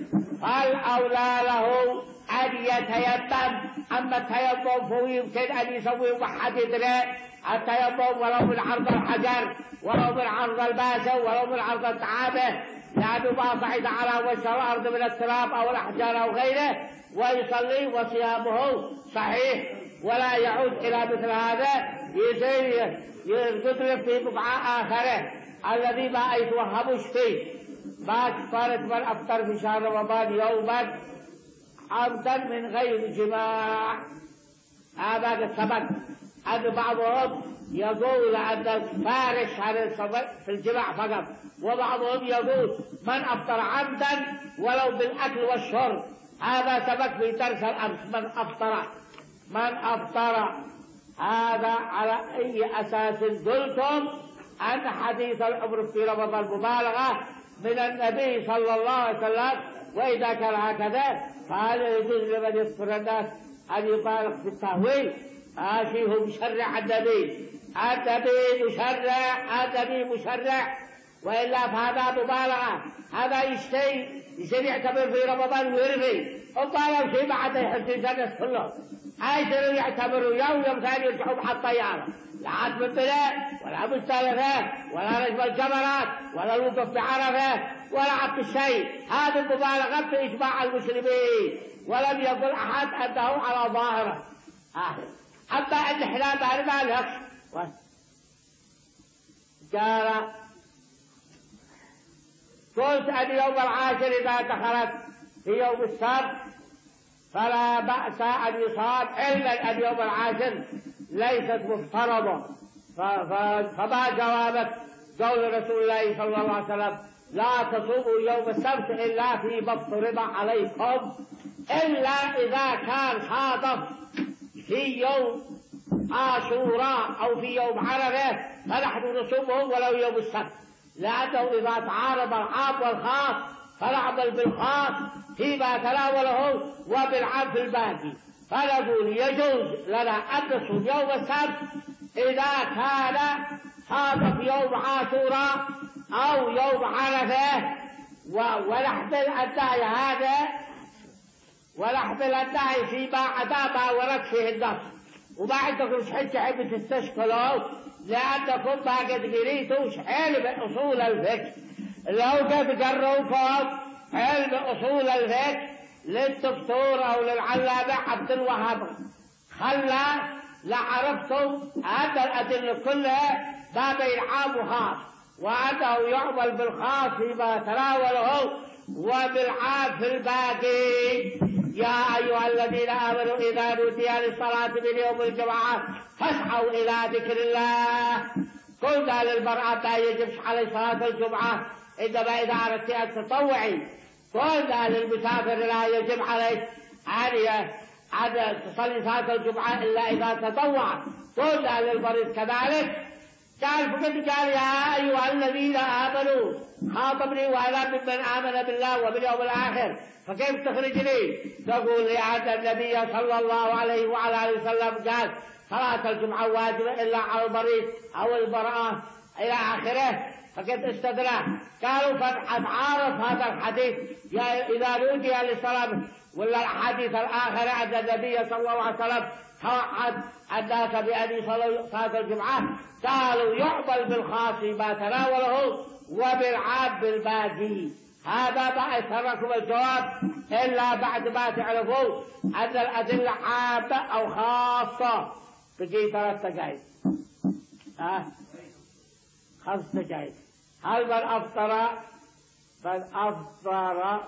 Speaker 1: فالأولى له أن يتيمم. أما التيمم فهو يمكن أن يسوي واحد يدري التيمم ولو من عرض الحجر ولو من عرض الباسة ولو من عرض الطعامة، لأنه ما صعد على وجه الأرض من التراب أو الأحجار أو غيره، ويصلي وصيامه صحيح ولا يعود إلى مثل هذا يصير يقدر في بقعة آخره الذي ما يتوهمش فيه. ما كفارة من أفطر في شهر رمضان يوما عمدا من غير جماع. هذا قد ثبت أن بعضهم يقول أن الكفارة شهر في الجماع فقط، وبعضهم يقول من أفطر عمدا ولو بالأكل والشرب. هذا ثبت في درس الأمس. من أفطر من أفطر هذا على أي أساس قلتم أن حديث العمر في رمضان مبالغة من النبي صلى الله عليه وسلم؟ وإذا كان هكذا فهل يجوز لمن يذكر الناس أن يبالغ في التهويل؟ هذه هو مشرع النبي، النبي مشرع، النبي مشرع، وإلا فهذا مبالغة. هذا يشتي يصير يعتبر في رمضان ويرمي، وبالغ شيء بعد يحس الناس كله عايزين يعتبروا يوم يوم ثاني يرجعوا مع الطيارة، لا عاد بالبلاد ولا مستلفة ولا رجب الجمرات ولا الوقوف بعرفة ولا عبد الشيء. هذه المبالغة في إجماع المسلمين، ولم يقل أحد أنه على ظاهره. أما أن إحنا ما لك قال قلت أن يوم العاشر إذا دخلت في يوم السبت فلا بأس أن يصام، إلا أن يوم العاشر ليست مفترضة. فما جوابت قول رسول الله صلى الله عليه وسلم لا تصوموا يوم السبت إلا فيما افترض عليكم، إلا إذا كان صادف في يوم عاشوراء أو في يوم عرفة فنحن نصومه ولو يوم السبت، لأنه إذا تعارض العام والخاص فنعمل بالخاص فيما تناوله وبالعام في الباقي. فنقول يجوز لنا أن نصوم يوم السبت إذا كان صادف يوم عاشوراء أو يوم عرفة، ونحمل الداعي هذا ونحمل الداعي فيما عدا ما ورد فيه النص. وما عندكم حجة حب تستشكلوا، لأنكم ما قد قريتوش علم أصول الفقه. لو قد قروكم علم أصول الفقه للدكتور أو للعلامة عبد الوهاب خلى لعرفتم أن الأدلة كلها ما بين عام وخاص، وأنه يعمل بالخاص فيما تناوله وبالعام في الباقي. يا أيها الذين آمنوا إذا نودي للصلاة من يوم الجمعة فاسعوا إلى ذكر الله. قلنا للمرأة لا يجب على صلاة الجمعة، إنما إذا أردت أن تطوعي قلنا للمسافر لا يجب عليه أن عاد تصلي صلاة الجمعة إلا إذا تطوع. قلنا للمريض كذلك. قال فقد قال يا أيها الذين آمنوا خاطبني وأنا ممن آمن بالله وباليوم الآخر فكيف تخرجني؟ تقول لأن النبي صلى الله عليه وعلى آله وسلم قال صلاة الجمعة واجبة إلا على المريض أو المرأة إلى آخره. فقد استدرى قالوا فعارض هذا الحديث إذا نودي للصلاة ولا الحديث الآخر أن النبي صلى الله عليه وسلم توعد الناس بأن يصلوا صلاة الجمعة قالوا يعمل بالخاص ما تناوله وبالعام بالباقي. هذا ما يتركم الجواب إلا بعد ما تعرفوا أن الأدلة عامة أو خاصة. تجي ثلاث دقائق أه؟ خمس دقائق. هل من أفطر من أفطر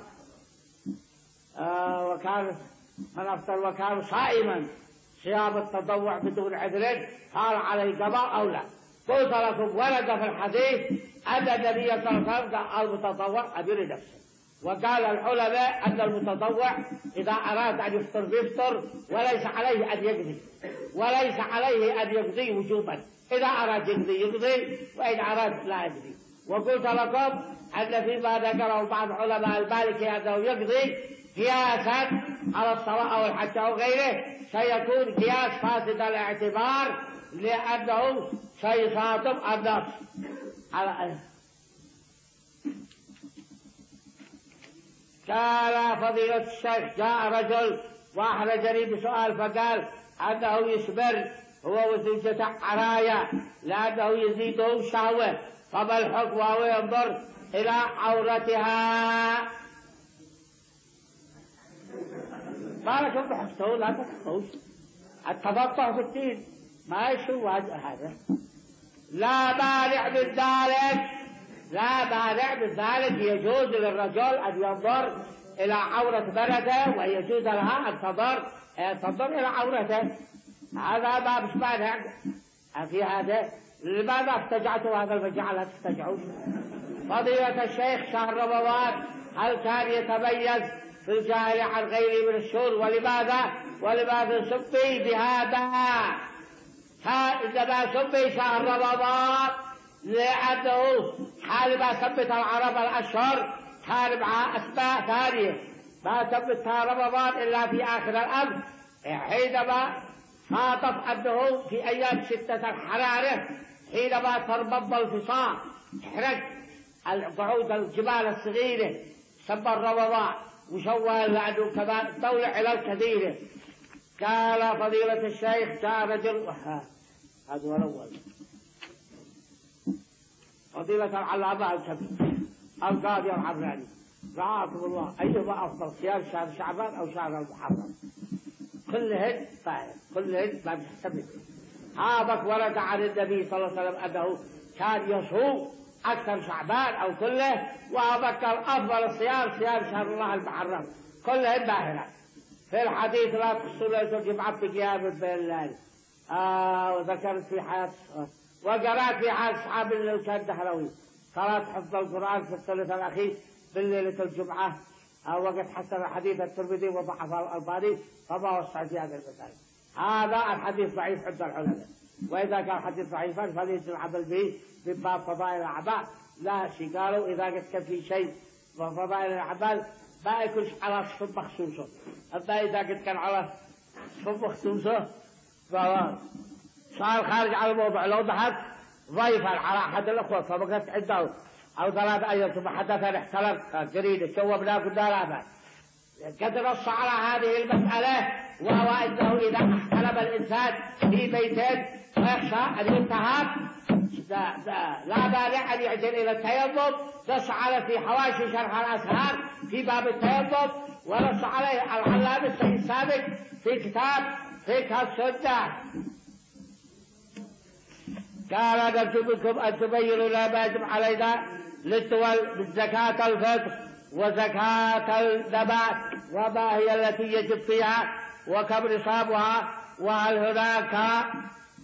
Speaker 1: آه وكان من أفطر وكان صائما صيام التطوع بدون عذر قال عليه قضاء أو لا؟ قلت لكم ورد في الحديث أن النبي صلى الله عليه وسلم قال المتطوع أجر نفسه. وقال العلماء أن المتطوع إذا أراد أن يفطر بيفطر وليس عليه أن يقضي وليس عليه أن يقضي وجوبا. إذا أراد يقضي يقضي وإن أراد لا يقضي. وقلت لكم أن فيما ذكره بعض علماء المالكي أنه يقضي قياسا على الصلاة أو الحج أو غيره سيكون قياس فاسد الاعتبار لأنه سيصادم النص على قال فضيلة الشيخ جاء رجل وأحرجني بسؤال فقال أنه يصبر هو وزوجته عرايا لأنه يزيده شهوة فما الحكم وهو ينظر إلى عورتها؟ ما لكم بحثوا لا تحثوش التبطع في الدين ما يشو هذا. لا مانع من ذلك لا مانع من ذلك. يجوز للرجل أن ينظر إلى عورة بلده ويجوز لها أن تنظر تنظر إلى عورته. هذا ما مش مانع في هذا. لماذا افتجعتوا هذا الفجع لا تفتجعوا؟ فضيلة الشيخ شهر رمضان هل كان يتميز في الجاهل عن غيره من الشهور ولماذا ولماذا سمي بهذا؟ إنما سمي شهر رمضان لأنه حال ما سمت العرب الأشهر كان مع أسماء ثانية ما سمتها رمضان إلا في آخر الأمر حينما صادف أنه في أيام شدة الحرارة حينما تربض الفصام تحرق القعود الجبال الصغيرة سمى رمضان وشوال لأنه كمان دولة على الكثيرة. قال فضيلة الشيخ جاء رجل هذا هو الأول فضيلة العلامة الكبير القاضي العبراني رعاكم الله أيهما أفضل صيام شهر شعبان أو شهر المحرم؟ كلهن طيب كلهن ما بيحتمل. هذا ورد عن النبي صلى الله عليه وسلم أنه كان يصوم أكثر شعبان أو كله وذكر أفضل الصيام صيام شهر الله المحرم كلهن باهرة. في الحديث لا تقصوا ليس الجمعة بقيام بالليل آه وذكرت في حياة وقرأت في حياة أصحاب الليل كان دهروي صلاة حفظ القرآن في الثلث الأخير بالليلة الجمعة آه وقد حسن الحديث الترمذي وضعف الألباني فما وسع في هذا المثال. هذا الحديث ضعيف عند العلماء وإذا كان الحديث ضعيفا فليس العمل به من باب فضائل الأعمال لا شيء. قالوا إذا قد كان في شيء وفضائل الأعمال ما يكونش على صفة مخصوصة. أما إذا قد كان على صفة مخصوصة فهو سؤال خارج على الموضوع. لو ضحك ضيفا على أحد الأخوة فبقت عنده أو ثلاث أيام ثم حدثا احتلم جريدة شوبناه قلنا لا بأس. قد نص على هذه المسألة وهو أنه إذا احتلم الإنسان في بيته ويخشى أن ينتهك لا مانع أن يعجل إلى التيمم. نص على في حواشي شرح الأزهار في باب التيمم ونص عليه العلامة السيد السابق في كتاب فقه السنة. قال نرجو منكم أن تبينوا لنا ما يجب علينا للدول بالزكاة الفطر وزكاة النبات وما هي التي يجب فيها وكم نصابها وهل هناك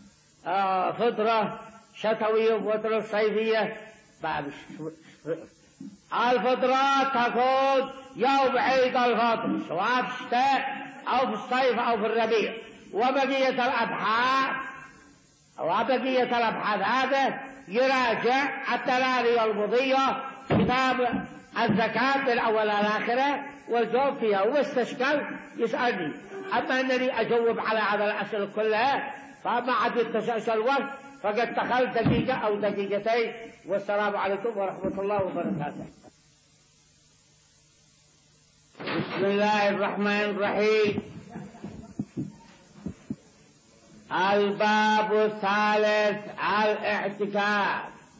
Speaker 1: فطرة شتوية وفطرة صيفية. الفطرة تكون يوم عيد الفطر سواء في الشتاء أو في الصيف أو في الربيع. وبقية الأبحاث وبقية الأبحاث هذا يراجع التلالي المضية كتاب الزكاة من أول الآخرة والجواب فيها. واستشكل يسألني، أما أنني أجاوب على هذا الأسئلة كلها فما عاد يتسعش الوقت، فقد دخلت دقيقة أو دقيقتين. والسلام عليكم ورحمة الله وبركاته. بسم الله الرحمن الرحيم. الباب الثالث الاعتكاف.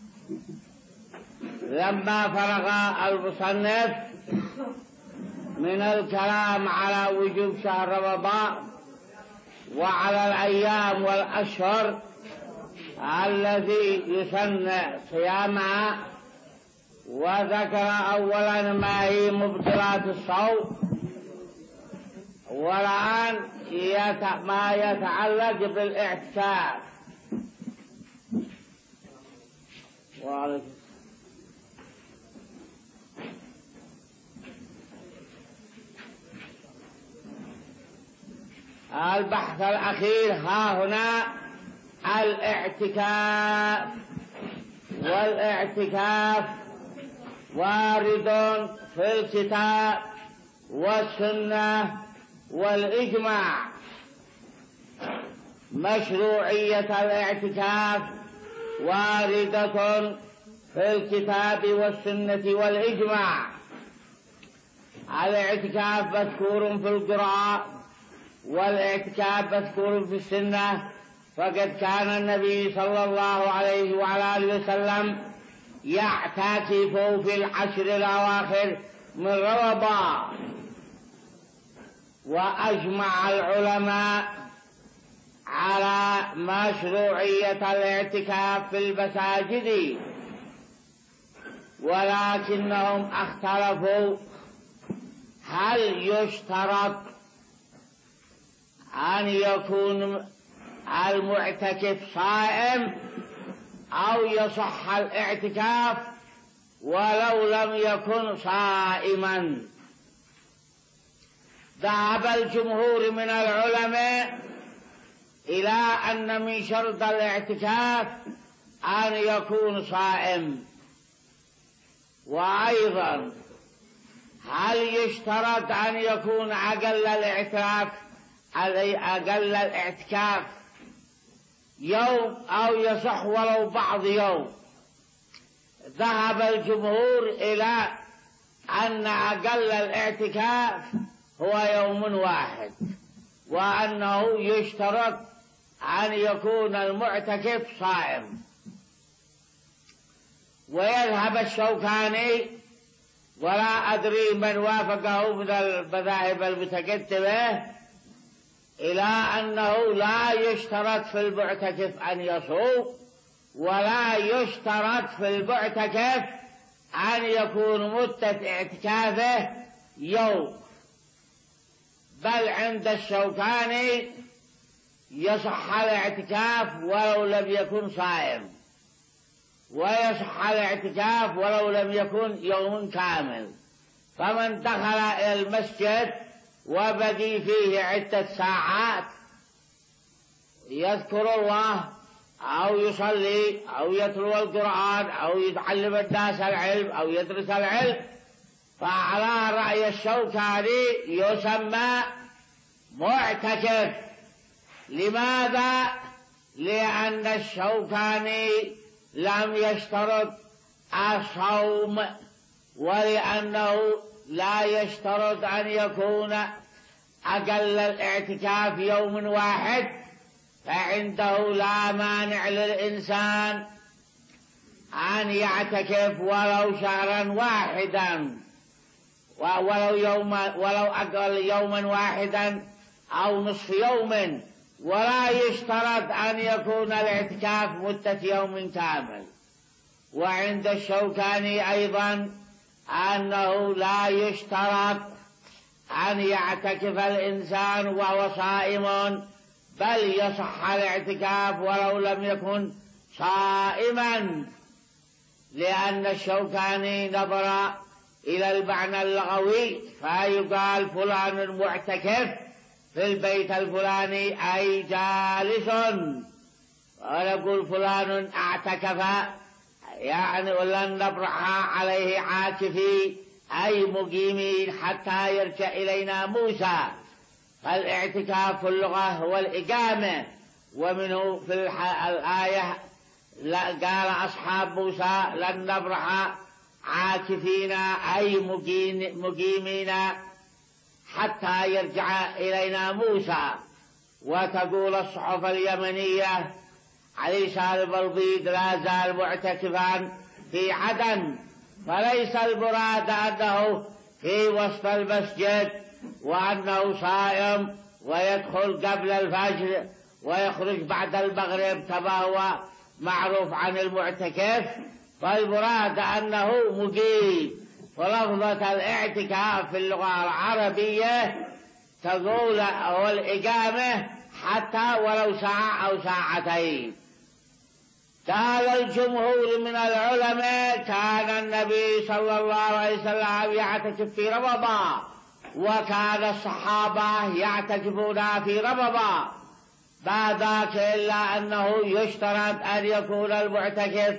Speaker 1: لما فرغ المصنف من الكلام على وجوب شهر رمضان وعلى الأيام والأشهر الذي يسن صيامها، وذكر أولا ما هي مبطلات الصوم، والآن ما يتعلق بالاعتكاف. البحث الأخير ها هنا الاعتكاف. والاعتكاف وارد في الكتاب والسنة والإجماع. مشروعية الاعتكاف واردة في الكتاب والسنة والإجماع. الاعتكاف مذكور في القرآن والاعتكاف مذكور في السنة، فقد كان النبي صلى الله عليه وعلى آله وسلم يعتكف في العشر الأواخر من رمضان. وأجمع العلماء على مشروعية الاعتكاف في المساجد، ولكنهم اختلفوا هل يشترط أن يكون المعتكف صائم أو يصح الاعتكاف ولو لم يكن صائما. ذهب الجمهور من العلماء إلى أن من شرط الاعتكاف أن يكون صائم. وأيضا هل يشترط أن يكون أقل الاعتكاف أقل الاعتكاف يوم أو يصح ولو بعض يوم؟ ذهب الجمهور إلى أن أقل الاعتكاف هو يوم واحد، وأنه يشترط أن يكون المعتكف صائم. ويذهب الشوكاني، ولا أدري من وافقه من المذاهب المتقدمة، إلى أنه لا يشترط في المعتكف أن يصوم، ولا يشترط في المعتكف أن يكون مدة اعتكافه يوم، بل عند الشوكاني يصح الاعتكاف ولو لم يكن صائم، ويصح الاعتكاف ولو لم يكن يوم كامل. فمن دخل إلى المسجد وبقي فيه عدة ساعات يذكر الله أو يصلي أو يتلو القرآن أو يتعلم الناس العلم أو يدرس العلم، فعلى رأي الشوكاني يسمى معتكف. لماذا؟ لأن الشوكاني لم يشترط الصوم، ولأنه لا يشترط أن يكون أقل الاعتكاف يوم واحد، فعنده لا مانع للإنسان أن يعتكف ولو شهرا واحدا، ولو يوم ولو أقل يوما واحدا أو نصف يوم، ولا يشترط أن يكون الاعتكاف مدة يوم كامل. وعند الشوكاني أيضا أنه لا يشترط أن يعتكف الإنسان وهو صائم، بل يصح الاعتكاف ولو لم يكن صائما، لأن الشوكاني نظر إلى المعنى اللغوي، فيقال فلان معتكف في البيت الفلاني أي جالس، ونقول فلان اعتكف يعني ولن نبرح عليه عاكفي أي مقيمين حتى يرجع إلينا موسى. فالاعتكاف في اللغة هو الإقامة، ومنه في الآية قال أصحاب موسى لن نبرح عاكفين أي مقيمين حتى يرجع إلينا موسى. وتقول الصحف اليمنية عيسى البلبيد لا زال معتكفا في عدن، فليس المراد أنه في وسط المسجد وأنه صائم ويدخل قبل الفجر ويخرج بعد المغرب كما هو معروف عن المعتكف، فالمراد أنه مقيم. فلفظة الاعتكاف في اللغة العربية تقول هو الإقامة حتى ولو ساعة أو ساعتين. قال الجمهور من العلماء كان النبي صلى الله عليه وسلم يعتكف في رمضان، وكان الصحابة يعتكفون في رمضان، بعد ذاك إلا أنه يشترط أن يكون المعتكف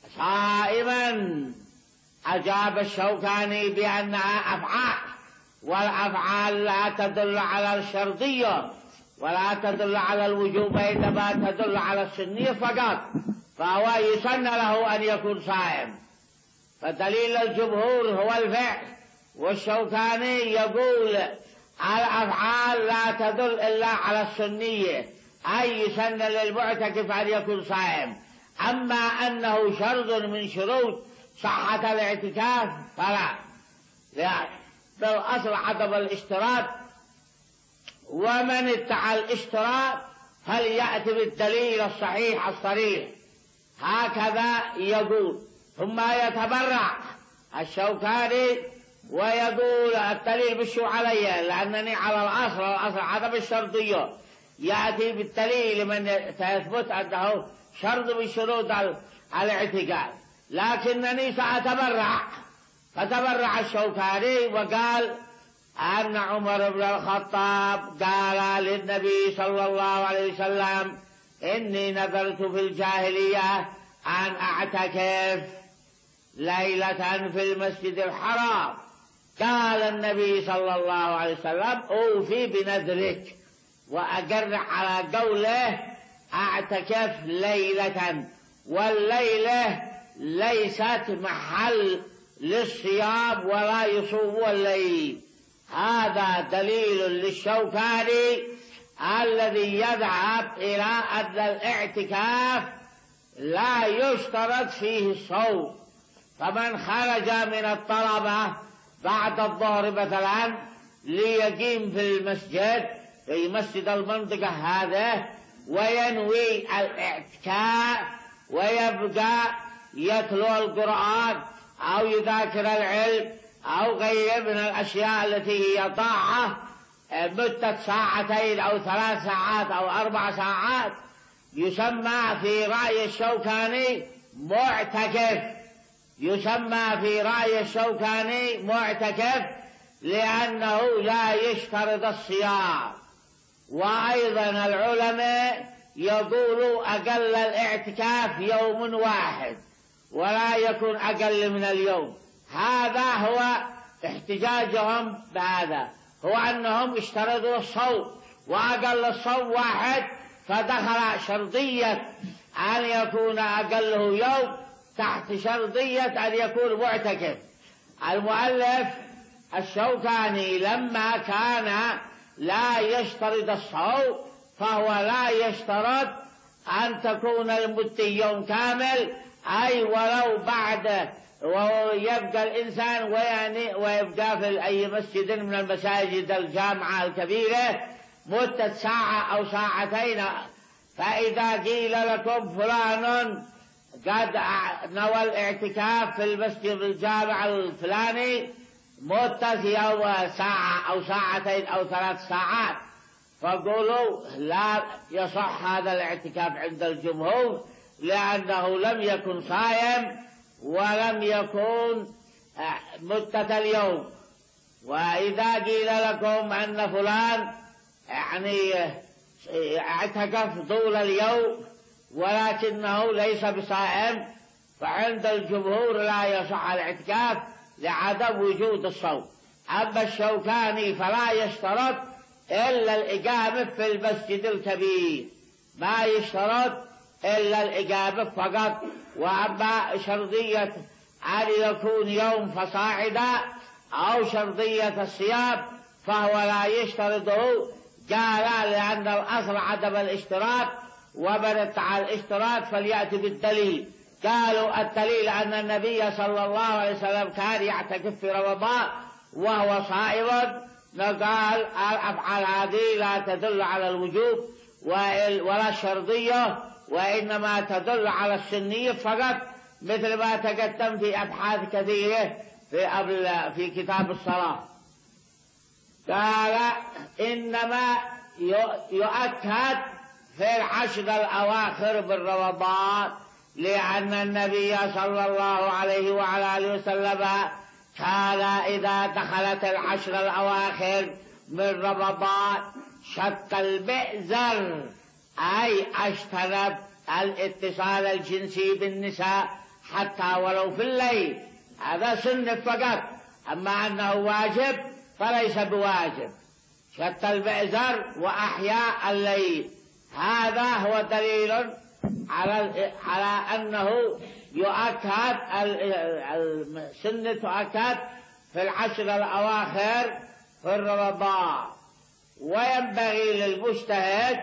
Speaker 1: صائما. أجاب الشوكاني بأنها أفعال، والأفعال لا تدل على الشرطية ولا تدل على الوجوب، إنما تدل على السنية فقط، فهو يسن له أن يكون صائم. فدليل الجمهور هو الفعل، والشوكاني يقول الأفعال لا تدل إلا على السنية، أي يسن للمعتكف أن يكون صائم. أما أنه شرط من شروط صحة الاعتكاف فلا، يعني بالأصل عدم الاشتراط، ومن ادعى الاشتراط فليأتي بالدليل الصحيح الصريح، هكذا يقول. ثم يتبرع الشوكاني ويقول الدليل بالشو علي، لأنني على الأصل الأصل عدم الشرطية، يأتي بالدليل من تثبت أنه شرط من شروط الاعتكاف، لكنني سأتبرع. فتبرع الشوكاني وقال أن عمر بن الخطاب قال للنبي صلى الله عليه وسلم إني نذرت في الجاهلية أن أعتكف ليلة في المسجد الحرام. قال النبي صلى الله عليه وسلم أوفي بنذرك، وأقر على قوله أعتكف ليلة، والليلة ليست محل للصيام ولا يصوم الليل. هذا دليل للشوكاني الذي يذهب إلى أن الاعتكاف لا يشترط فيه الصوم. فمن خرج من الطلبة بعد الظهر مثلا ليقيم في المسجد في مسجد المنطقة هذا وينوي الاعتكاف ويبقى يتلو القرآن أو يذاكر العلم أو غيره من الأشياء التي هي طاعة مدة ساعتين أو ثلاث ساعات أو أربع ساعات، يسمى في رأي الشوكاني معتكف، يسمى في رأي الشوكاني معتكف لأنه لا يشترط الصيام. وأيضا العلماء يقولوا أقل الاعتكاف يوم واحد ولا يكون أقل من اليوم. هذا هو احتجاجهم بهذا، هو أنهم اشترطوا الصوم، وأقل الصوم واحد، فدخل شرطية أن يكون أقله يوم تحت شرطية أن يكون معتكف. المؤلف الشوكاني لما كان لا يشترط الصوم فهو لا يشترط أن تكون المدة يوم كامل، أي ولو بعد، ويبقى الإنسان ويعني ويبقى في أي مسجد من المساجد الجامعة الكبيرة مدة ساعة أو ساعتين. فإذا قيل لكم فلان قد نوى الاعتكاف في المسجد الجامع الفلاني مدة يوم ساعة أو ساعتين أو ثلاث ساعات، فقولوا لا يصح هذا الاعتكاف عند الجمهور، لأنه لم يكن صائم ولم يكن مدة اليوم. وإذا قيل لكم أن فلان يعني اعتكف طول اليوم ولكنه ليس بصائم، فعند الجمهور لا يصح الاعتكاف لعدم وجود الصوم. أما الشوكاني فلا يشترط إلا الإقامة في المسجد الكبير، ما يشترط إلا الإقامة فقط. وأما شرطية أن يكون يوم فصاعدا أو شرطية الصيام فهو لا يشترطه، قال لأن الأصل عدم الاشتراط، ومن ادعى الاشتراط فليأتي بالدليل. قالوا الدليل أن النبي صلى الله عليه وسلم كان يعتكف في رمضان وهو صائم، قال الأفعال هذه لا تدل على الوجوب ولا الشرطية، وإنما تدل على السنية فقط، مثل ما تقدم في أبحاث كثيرة في, في كتاب الصلاة. قال إنما يؤكد في العشر الأواخر من رمضان، لأن النبي صلى الله عليه وعلى آله وسلم كان إذا دخلت العشر الأواخر من رمضان شق المئزر، أي اجتنب الاتصال الجنسي بالنساء حتى ولو في الليل. هذا سنة فقط، أما أنه واجب فليس بواجب. شق المئزر وأحياء الليل، هذا هو دليل على على أنه يؤكد السنة تؤكد في العشر الأواخر في رمضان. وينبغي للمجتهد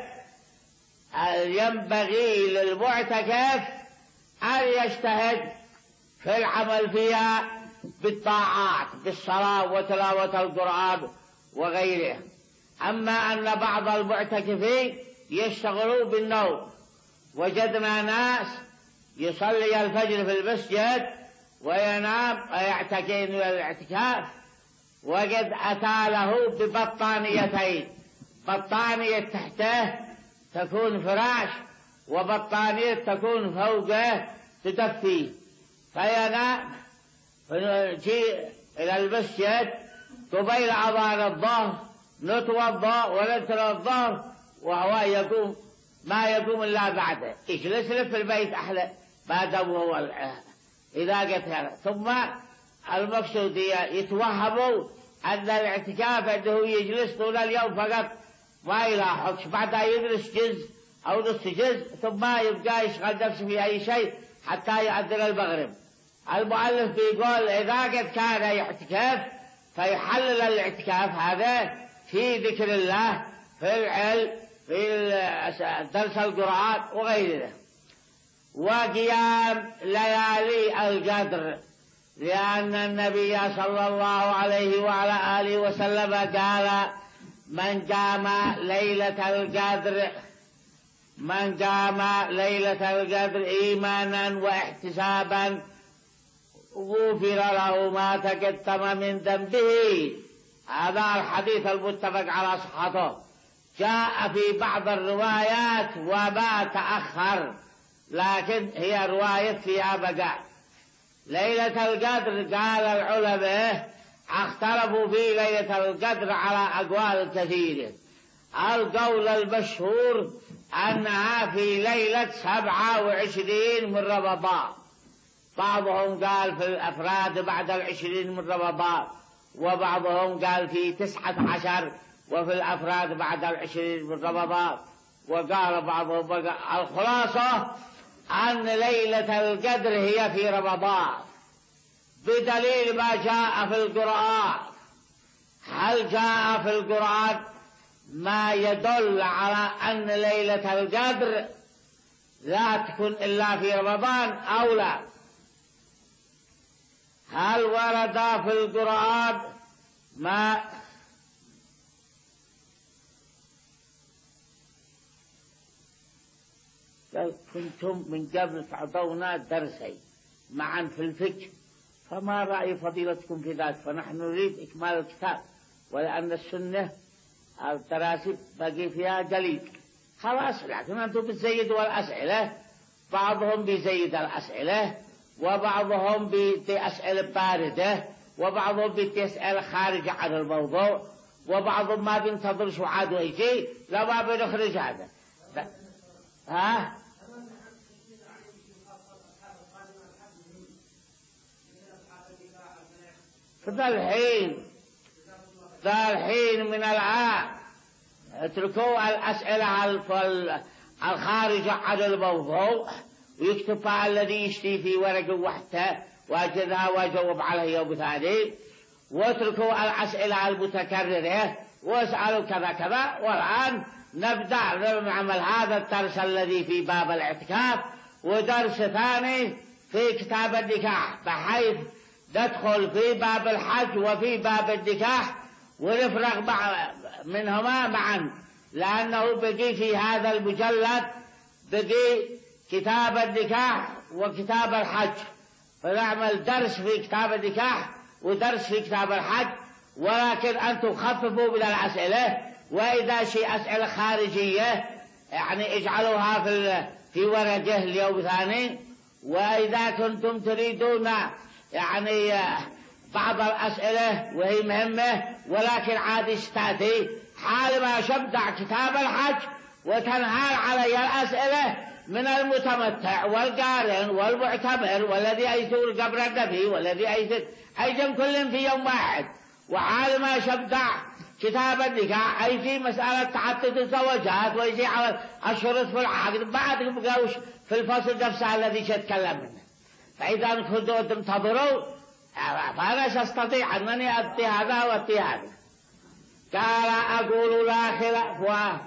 Speaker 1: ينبغي للمعتكف أن يجتهد في العمل فيها بالطاعات، بالصلاة وتلاوة القرآن وغيره. أما أن بعض المعتكفين يشتغلوا بالنوم، وجدنا ناس يصلي الفجر في المسجد وينام ويعتكف الاعتكاف، وقد أتى له ببطانيتين، بطانية تحته تكون فراش وبطانية تكون فوقه تدفيه، فينام فنجي إلى المسجد قبيل أذان الظهر نتوضأ ونتوضأ وهو يقوم ما يقوم إلا بعده، يجلس له في البيت أحلى بعد هو إذا قتل. ثم المقصود يتوهموا أن الاعتكاف أنه يجلس طول اليوم فقط ما يلاحظش، بعدها يجلس جزء أو نصف جزء ثم يبقى يشغل نفسه في أي شيء حتى يؤذن المغرب. المؤلف بيقول إذا قد كان يعتكف فيحلل الاعتكاف هذا في ذكر الله، في العلم، في درس القرآن وغيره. وقيام ليالي القدر، لأن النبي صلى الله عليه وعلى آله وسلم قال من قام ليلة القدر من قام ليلة القدر إيمانا واحتسابا غفر له ما تقدم من ذنبه. هذا الحديث المتفق على صحته. جاء في بعض الروايات وما تأخر، لكن هي رواية فيها بقاء. ليلة القدر قال العلماء اختلفوا في ليلة القدر على أقوال كثيرة. القول المشهور أنها في ليلة سبعة وعشرين من رمضان، بعضهم قال في الأفراد بعد العشرين من رمضان، وبعضهم قال في تسعة عشر وفي الأفراد بعد العشرين من رمضان، وقال بعضهم بقى. الخلاصة أن ليلة القدر هي في رمضان بدليل ما جاء في القرآن. هل جاء في القرآن ما يدل على أن ليلة القدر لا تكون إلا في رمضان أو لا؟ هل ورد في القرآن ما كنتم من قبل تعطونا درسين معا في الفقه، فما رأي فضيلتكم في ذلك؟ فنحن نريد إكمال الكتاب، ولأن السنة الدراسة باقي فيها قليل خلاص. لكن أنتم بتزيدوا الأسئلة، بعضهم بيزيد الأسئلة وبعضهم بأسئلة باردة، وبعضهم بتسأل خارج عن الموضوع، وبعضهم ما بينتظر شو عاد ويجي لا ما بنخرج هذا. ها ذا الحين ذا الحين من الآن اتركوا الأسئلة الخارجة عن الموضوع، ويكتب الذي يشتي في ورقة وحده وكذا وجاوب عليه يوم ثاني، واتركوا الأسئلة المتكررة واسألوا كذا كذا. والآن نبدأ نعمل هذا الدرس الذي في باب الاعتكاف، ودرس ثاني في كتاب النكاح، بحيث ندخل في باب الحج وفي باب النكاح ونفرغ منهما معا، لأنه بقي في هذا المجلد بقي كتاب النكاح وكتاب الحج، فنعمل درس في كتاب النكاح ودرس في كتاب الحج. ولكن أنتم خففوا من الأسئلة، وإذا شيء أسئلة خارجية يعني اجعلوها في في ورقة اليوم ثاني. وإذا كنتم تريدون يعني بعض الأسئلة وهي مهمة ولكن عاد استأتي حال ما شبدع كتاب الحج وتنهال علي الأسئلة من المتمتع والقارن والمعتمر والذي أيتور قبر النبي والذي أيتر أيجم كل في يوم واحد. وحال ما شبدع كتاب النكاح أي في مسألة تعدد الزوجات ويجي على الشروط في العقد بعد بقوش في الفصل نفسه الذي تتكلم منه. فإذا كنتم تنتظروا فأنا سأستطيع أنني أتي هذا وأتي هذا. قال أقول لا خلاف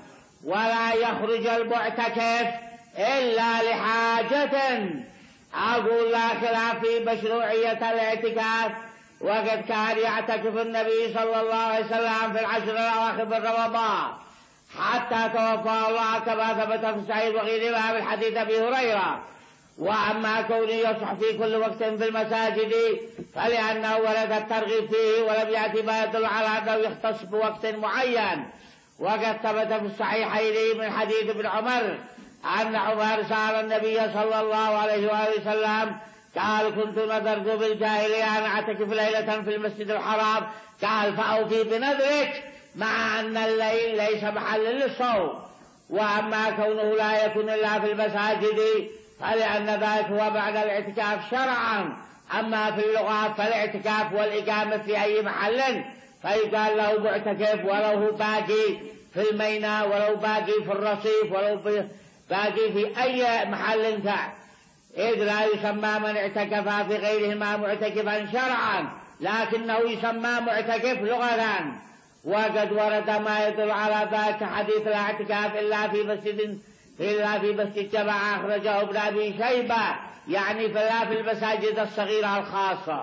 Speaker 1: ولا يخرج المعتكف إلا لحاجة. أقول لا خلاف في مشروعية الاعتكاف، وقد كان يعتكف النبي صلى الله عليه وسلم في العشر الأواخر من رمضان حتى توفى الله كما ثبت في الصحيح وغيرها من حديث أبي هريرة. وأما كونه يصح في كل وقت في المساجد فلأنه ورد الترغيب فيه ولم يأتي ما يدل على أنه يختص بوقت معين. وقد ثبت في الصحيحين من حديث ابن عمر أن عمر سأل النبي صلى الله عليه وآله وسلم قال كنت نذرت بالجاهلية أن أعتكف ليلة في المسجد الحرام، قال فأوفي بنذرك، مع أن الليل ليس محل للصوم. وأما كونه لا يكون إلا في المساجد فلأن ذلك هو بعد الاعتكاف شرعا. أما في اللغة فالاعتكاف والإقامة في أي محل فيقال له معتكف، ولو هو باقي في الميناء ولو باقي في الرصيف ولو باقي في أي محل كان، إذ لا يسمى من اعتكف في غيرهما معتكفا شرعا، لكنه يسمى معتكف لغة. وقد ورد ما يدل على ذلك حديث الاعتكاف إلا في مسجد إلا في مسجد جماعة أخرجه ابن أبي شيبة، يعني فلا في المساجد الصغيرة الخاصة.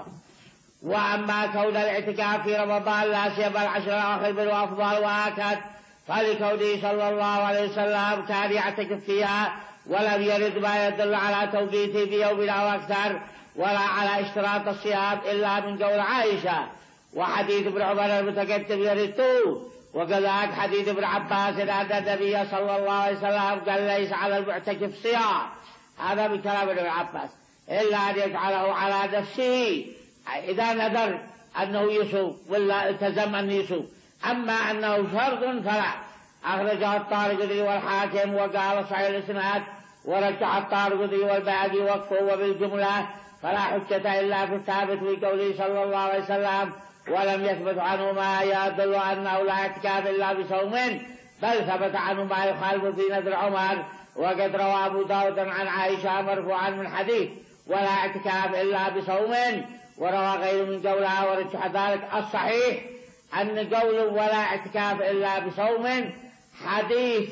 Speaker 1: وأما كون الاعتكاف في رمضان لا سيما العشر الأواخر منه أفضل وآكد، فلكونه صلى الله عليه وسلم كان يعتكف فيها ولم يرد ما يدل على توقيته بيوم أو أكثر ولا على اشتراط الصيام إلا من قول عائشة. وحديث ابن عمر المتقدم يرده. وكذلك حديث ابن عباس أن النبي صلى الله عليه وسلم قال ليس على المعتكف صيام، هذا من كلام ابن عباس، إلا أن يجعله على نفسه إذا نذر أنه يصوم ولا التزم أن يصوم. أما أنه شرط فلا. أخرجه الطارقطي والحاكم وقال صحيح الإسناد، ورجع الطارقطي والبيهقي وقفه. وبالجملة فلا حجة إلا في الثابت في قوله صلى الله عليه وسلم ولم يثبت عنه ما يدل أنه لا اعتكاف إلا بصوم، بل ثبت عنه ما يخالف في نذر عمر. وقد روى أبو داود عن عائشة مرفوعا من حديث ولا اعتكاف إلا بصوم، وروى غير من قولها. ورجح ذلك الصحيح أن قول ولا اعتكاف إلا بصوم حديث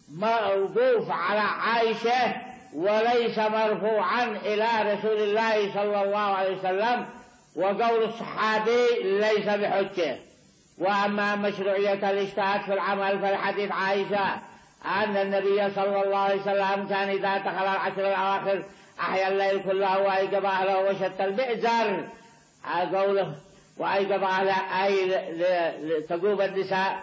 Speaker 1: موقوف على عائشة وليس مرفوعا إلى رسول الله صلى الله عليه وسلم، وقول الصحابي ليس بحجة. وأما مشروعية الاجتهاد في العمل فالحديث عائشة أن النبي صلى الله عليه وسلم كان إذا دخل العشر الأواخر أحيا الليل كله وأيقظ أهله وشتى المئزر، قوله وأيقظ أهله أي تقوم النساء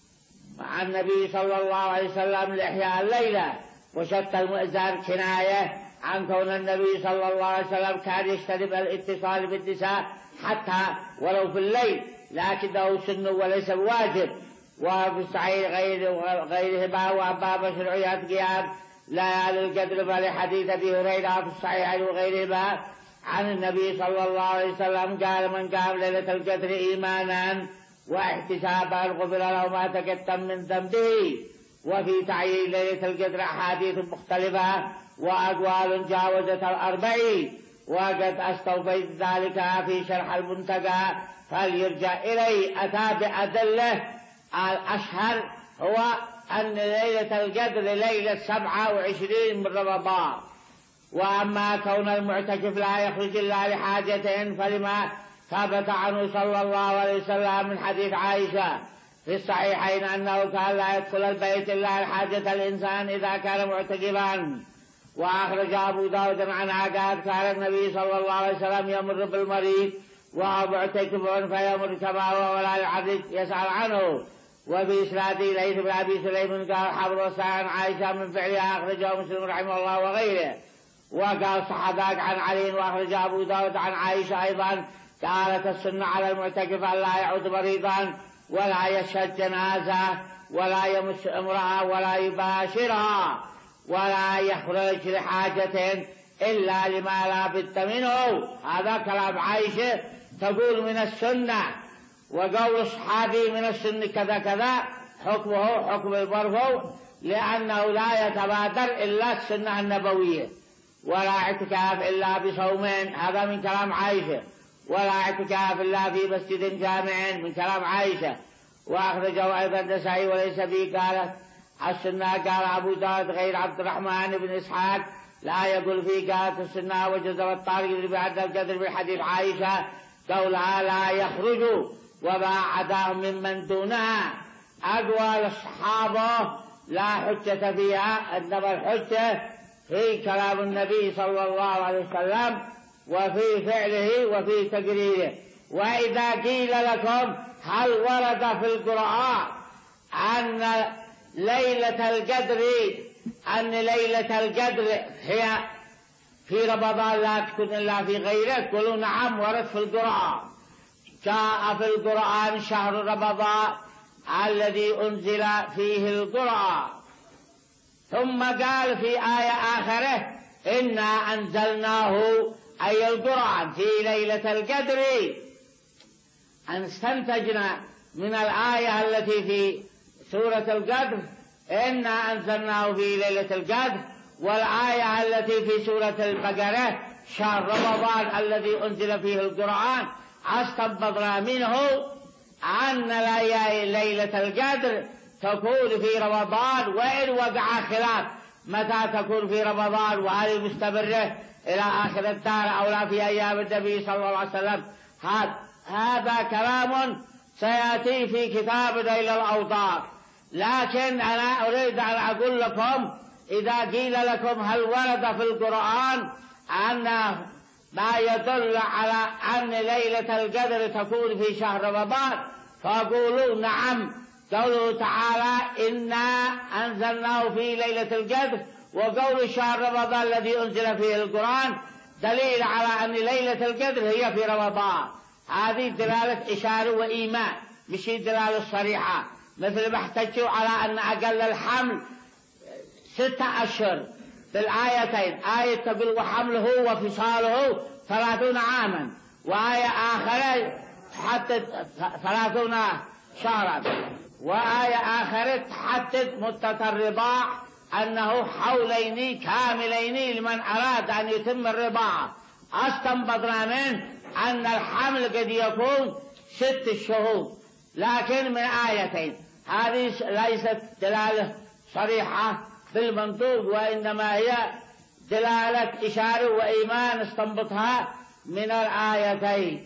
Speaker 1: مع النبي صلى الله عليه وسلم لإحياء الليلة، وشتى المئزر كناية عن كون النبي صلى الله عليه وسلم كان يجتنب الاتصال بالنساء حتى ولو في الليل، لكنه سنة وليس بواجب. وفي الصحيح غير غيرهما وأما مشروعية قيام ليالي القدر فلحديث أبي هريرة في الصحيحين وغيرهما عن النبي صلى الله عليه وسلم قال: من قام ليلة القدر إيمانا واحتسابا غفر له ما تقدم من ذنبه. وفي تعيين ليلة القدر أحاديث مختلفة وأقوال جاوزت الأربعين، وقد استوفيت ذلك في شرح المنتقى فليرجع إليه. أتى بأدلة. الأشهر هو أن ليلة القدر ليلة سبعة وعشرين من رمضان. وأما كون المعتكف لا يخرج إلا لحاجة فلما ثبت عنه صلى الله عليه وسلم من حديث عائشة في الصحيحين أنه كان لا يدخل البيت إلا لحاجة الإنسان إذا كان معتكفا. وأخرج أبو داود عن عقاد كان النبي صلى الله عليه وسلم يمر بالمريض وهو معتكف فيمر كما هو ولا يعرج يسأل عنه. وفي إسناده ليث بن أبي سليم قال: حفظ عن عائشة من فعلها أخرجه مسلم رحمه الله وغيره. وقال صح ذاك عن علي. وأخرج أبو داود عن عائشة أيضا قالت: السنة على المعتكف أن لا يعود مريضا ولا يشهد جنازة ولا يمس امرأة ولا يباشرها ولا يخرج لحاجة إلا لما لا بد منه. هذا كلام عائشة تقول من السنة. وقول الصحابي من السنة كذا كذا حكمه حكم المرفوع، لأنه لا يتبادر إلا السنة النبوية. ولا اعتكاف إلا بصومين، هذا من كلام عائشة. ولا اعتكاف إلا في مسجد جامع من كلام عائشة. وأخرجه أيضا النسائي وليس به. قالت السنة قال أبو داود غير عبد الرحمن بن إسحاق لا يقول فيه. قالت السنة وجزم الطارق بعد القدر بحديث عائشة قولها لا يخرج وما عداهم ممن دونها. أقوال الصحابة لا حجة فيها، إنما الحجة في كلام النبي صلى الله عليه وسلم وفي فعله وفي تقريره. وإذا قيل لكم هل ورد في القرآن أن ليلة القدر أن ليلة القدر هي في رمضان لا تكون إلا في غيره؟ قولوا نعم، ورد في القرآن. جاء في القرآن شهر رمضان الذي أنزل فيه القرآن. ثم قال في آية آخره: إنا أنزلناه أي القرآن في ليلة القدر. أن استنتجنا من الآية التي في سورة القدر إنا أنزلناه في ليلة القدر، والآية التي في سورة البقرة شهر رمضان الذي أنزل فيه القرآن، استنبطنا منه أن ليلة القدر تكون في رمضان، وإن وقع خلاف متى تكون في رمضان وهل مستمرة إلى آخر الدار أو لا في أيام النبي صلى الله عليه وسلم. هذا كلام سيأتي في كتاب نيل الأوطار. لكن أنا أريد أن أقول لكم إذا قيل لكم هل ورد في القرآن أن ما يدل على أن ليلة القدر تكون في شهر رمضان، فقولوا نعم. قوله تعالى إنا أنزلناه في ليلة القدر، وقول شهر رمضان الذي أنزل فيه القرآن دليل على أن ليلة القدر هي في رمضان. هذه دلالة إشارة وإيمان، مش دلالة صريحة، مثل ما احتجوا على أن أقل الحمل ستة أشهر بالآيتين. آية تقول وحمله وفصاله ثلاثون عاما، وآية آخرة حتى ثلاثون شهرا، وآية آخرة تحدد مدة الرضاع أنه حولين كاملين لمن أراد أن يتم الرضاعة. استنبطنا منه أن الحمل قد يكون ست شهور، لكن من آيتين. هذه ليست دلالة صريحة بالمنطوق، وإنما هي دلالة إشارة وإيمان استنبطها من الآيتين.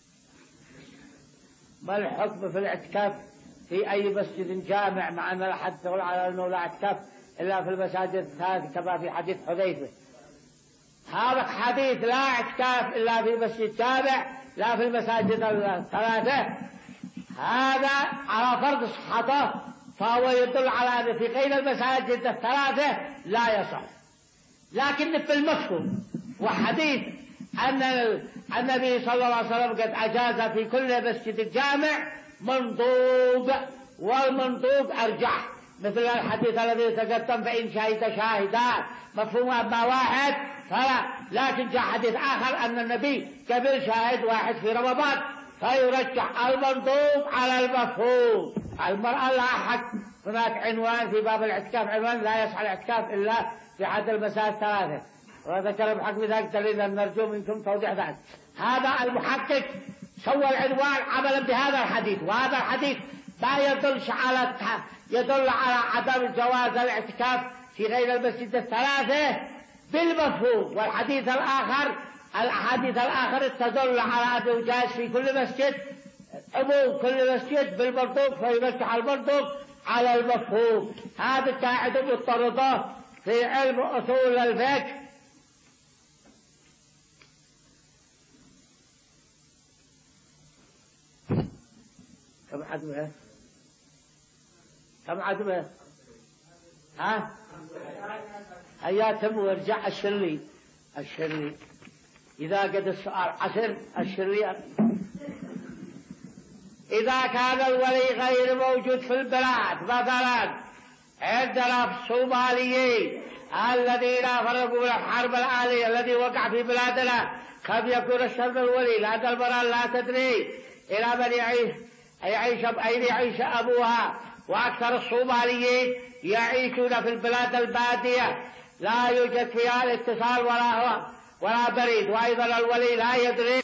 Speaker 1: ما الحكم في الاعتكاف في أي مسجد جامع، مع أن الحد تقول على أنه لا اعتكاف إلا في المساجد الثلاث كما في حديث حذيفة؟ هذا حديث لا اعتكاف إلا في مسجد جامع لا في المساجد الثلاثة، هذا على فرض صحته، فهو يدل على أن في غير المساجد الثلاثة لا يصح. لكن في المفهوم. وحديث أن النبي صلى الله عليه وسلم قد أجاز في كل مسجد جامع منطوق، والمنطوق أرجح، مثل الحديث الذي تقدم فإن شهد شاهدان مفهوم أما واحد فلا. لكن جاء حديث آخر أن النبي قبل شاهد واحد في رمضان، فيرجح المنطوق على المفهوم. المرأة لها حق. هناك عنوان في باب الاعتكاف، عنوان لا يصح الاعتكاف إلا في أحد المسائل الثلاثة، وذكر بحق ذلك دليلا نرجو منكم توضيح ذلك. هذا المحقق سوى العنوان عملا بهذا الحديث، وهذا الحديث ما يدل على يدل على عدم جواز الاعتكاف في غير المسجد الثلاثة بالمفهوم. والحديث الآخر الأحاديث الآخر تدل على أنه جائز في كل مسجد، عموم كل مسجد بالمنطوق، فيرجح المنطوق على المفهوم. هذه قاعدة مضطردة في علم أصول الفقه. كم عدمه؟ كم عدمه؟ ها؟ هيا تم وارجع الشري الشري إذا قد السؤال عشر الشري. إذا كان الولي غير موجود في البلاد، مثلا عندنا في الصوماليين الذين فرقوا الحرب الآلية الذي وقع في بلادنا، قد يكون الشرط الولي لأن المرأة لا تدري إلى من يعيش يعيش أين يعيش أبوها. وأكثر الصوماليين يعيشون في البلاد البادية لا يوجد فيها الاتصال ولا هو ولا بريد، وأيضا الولي لا يدري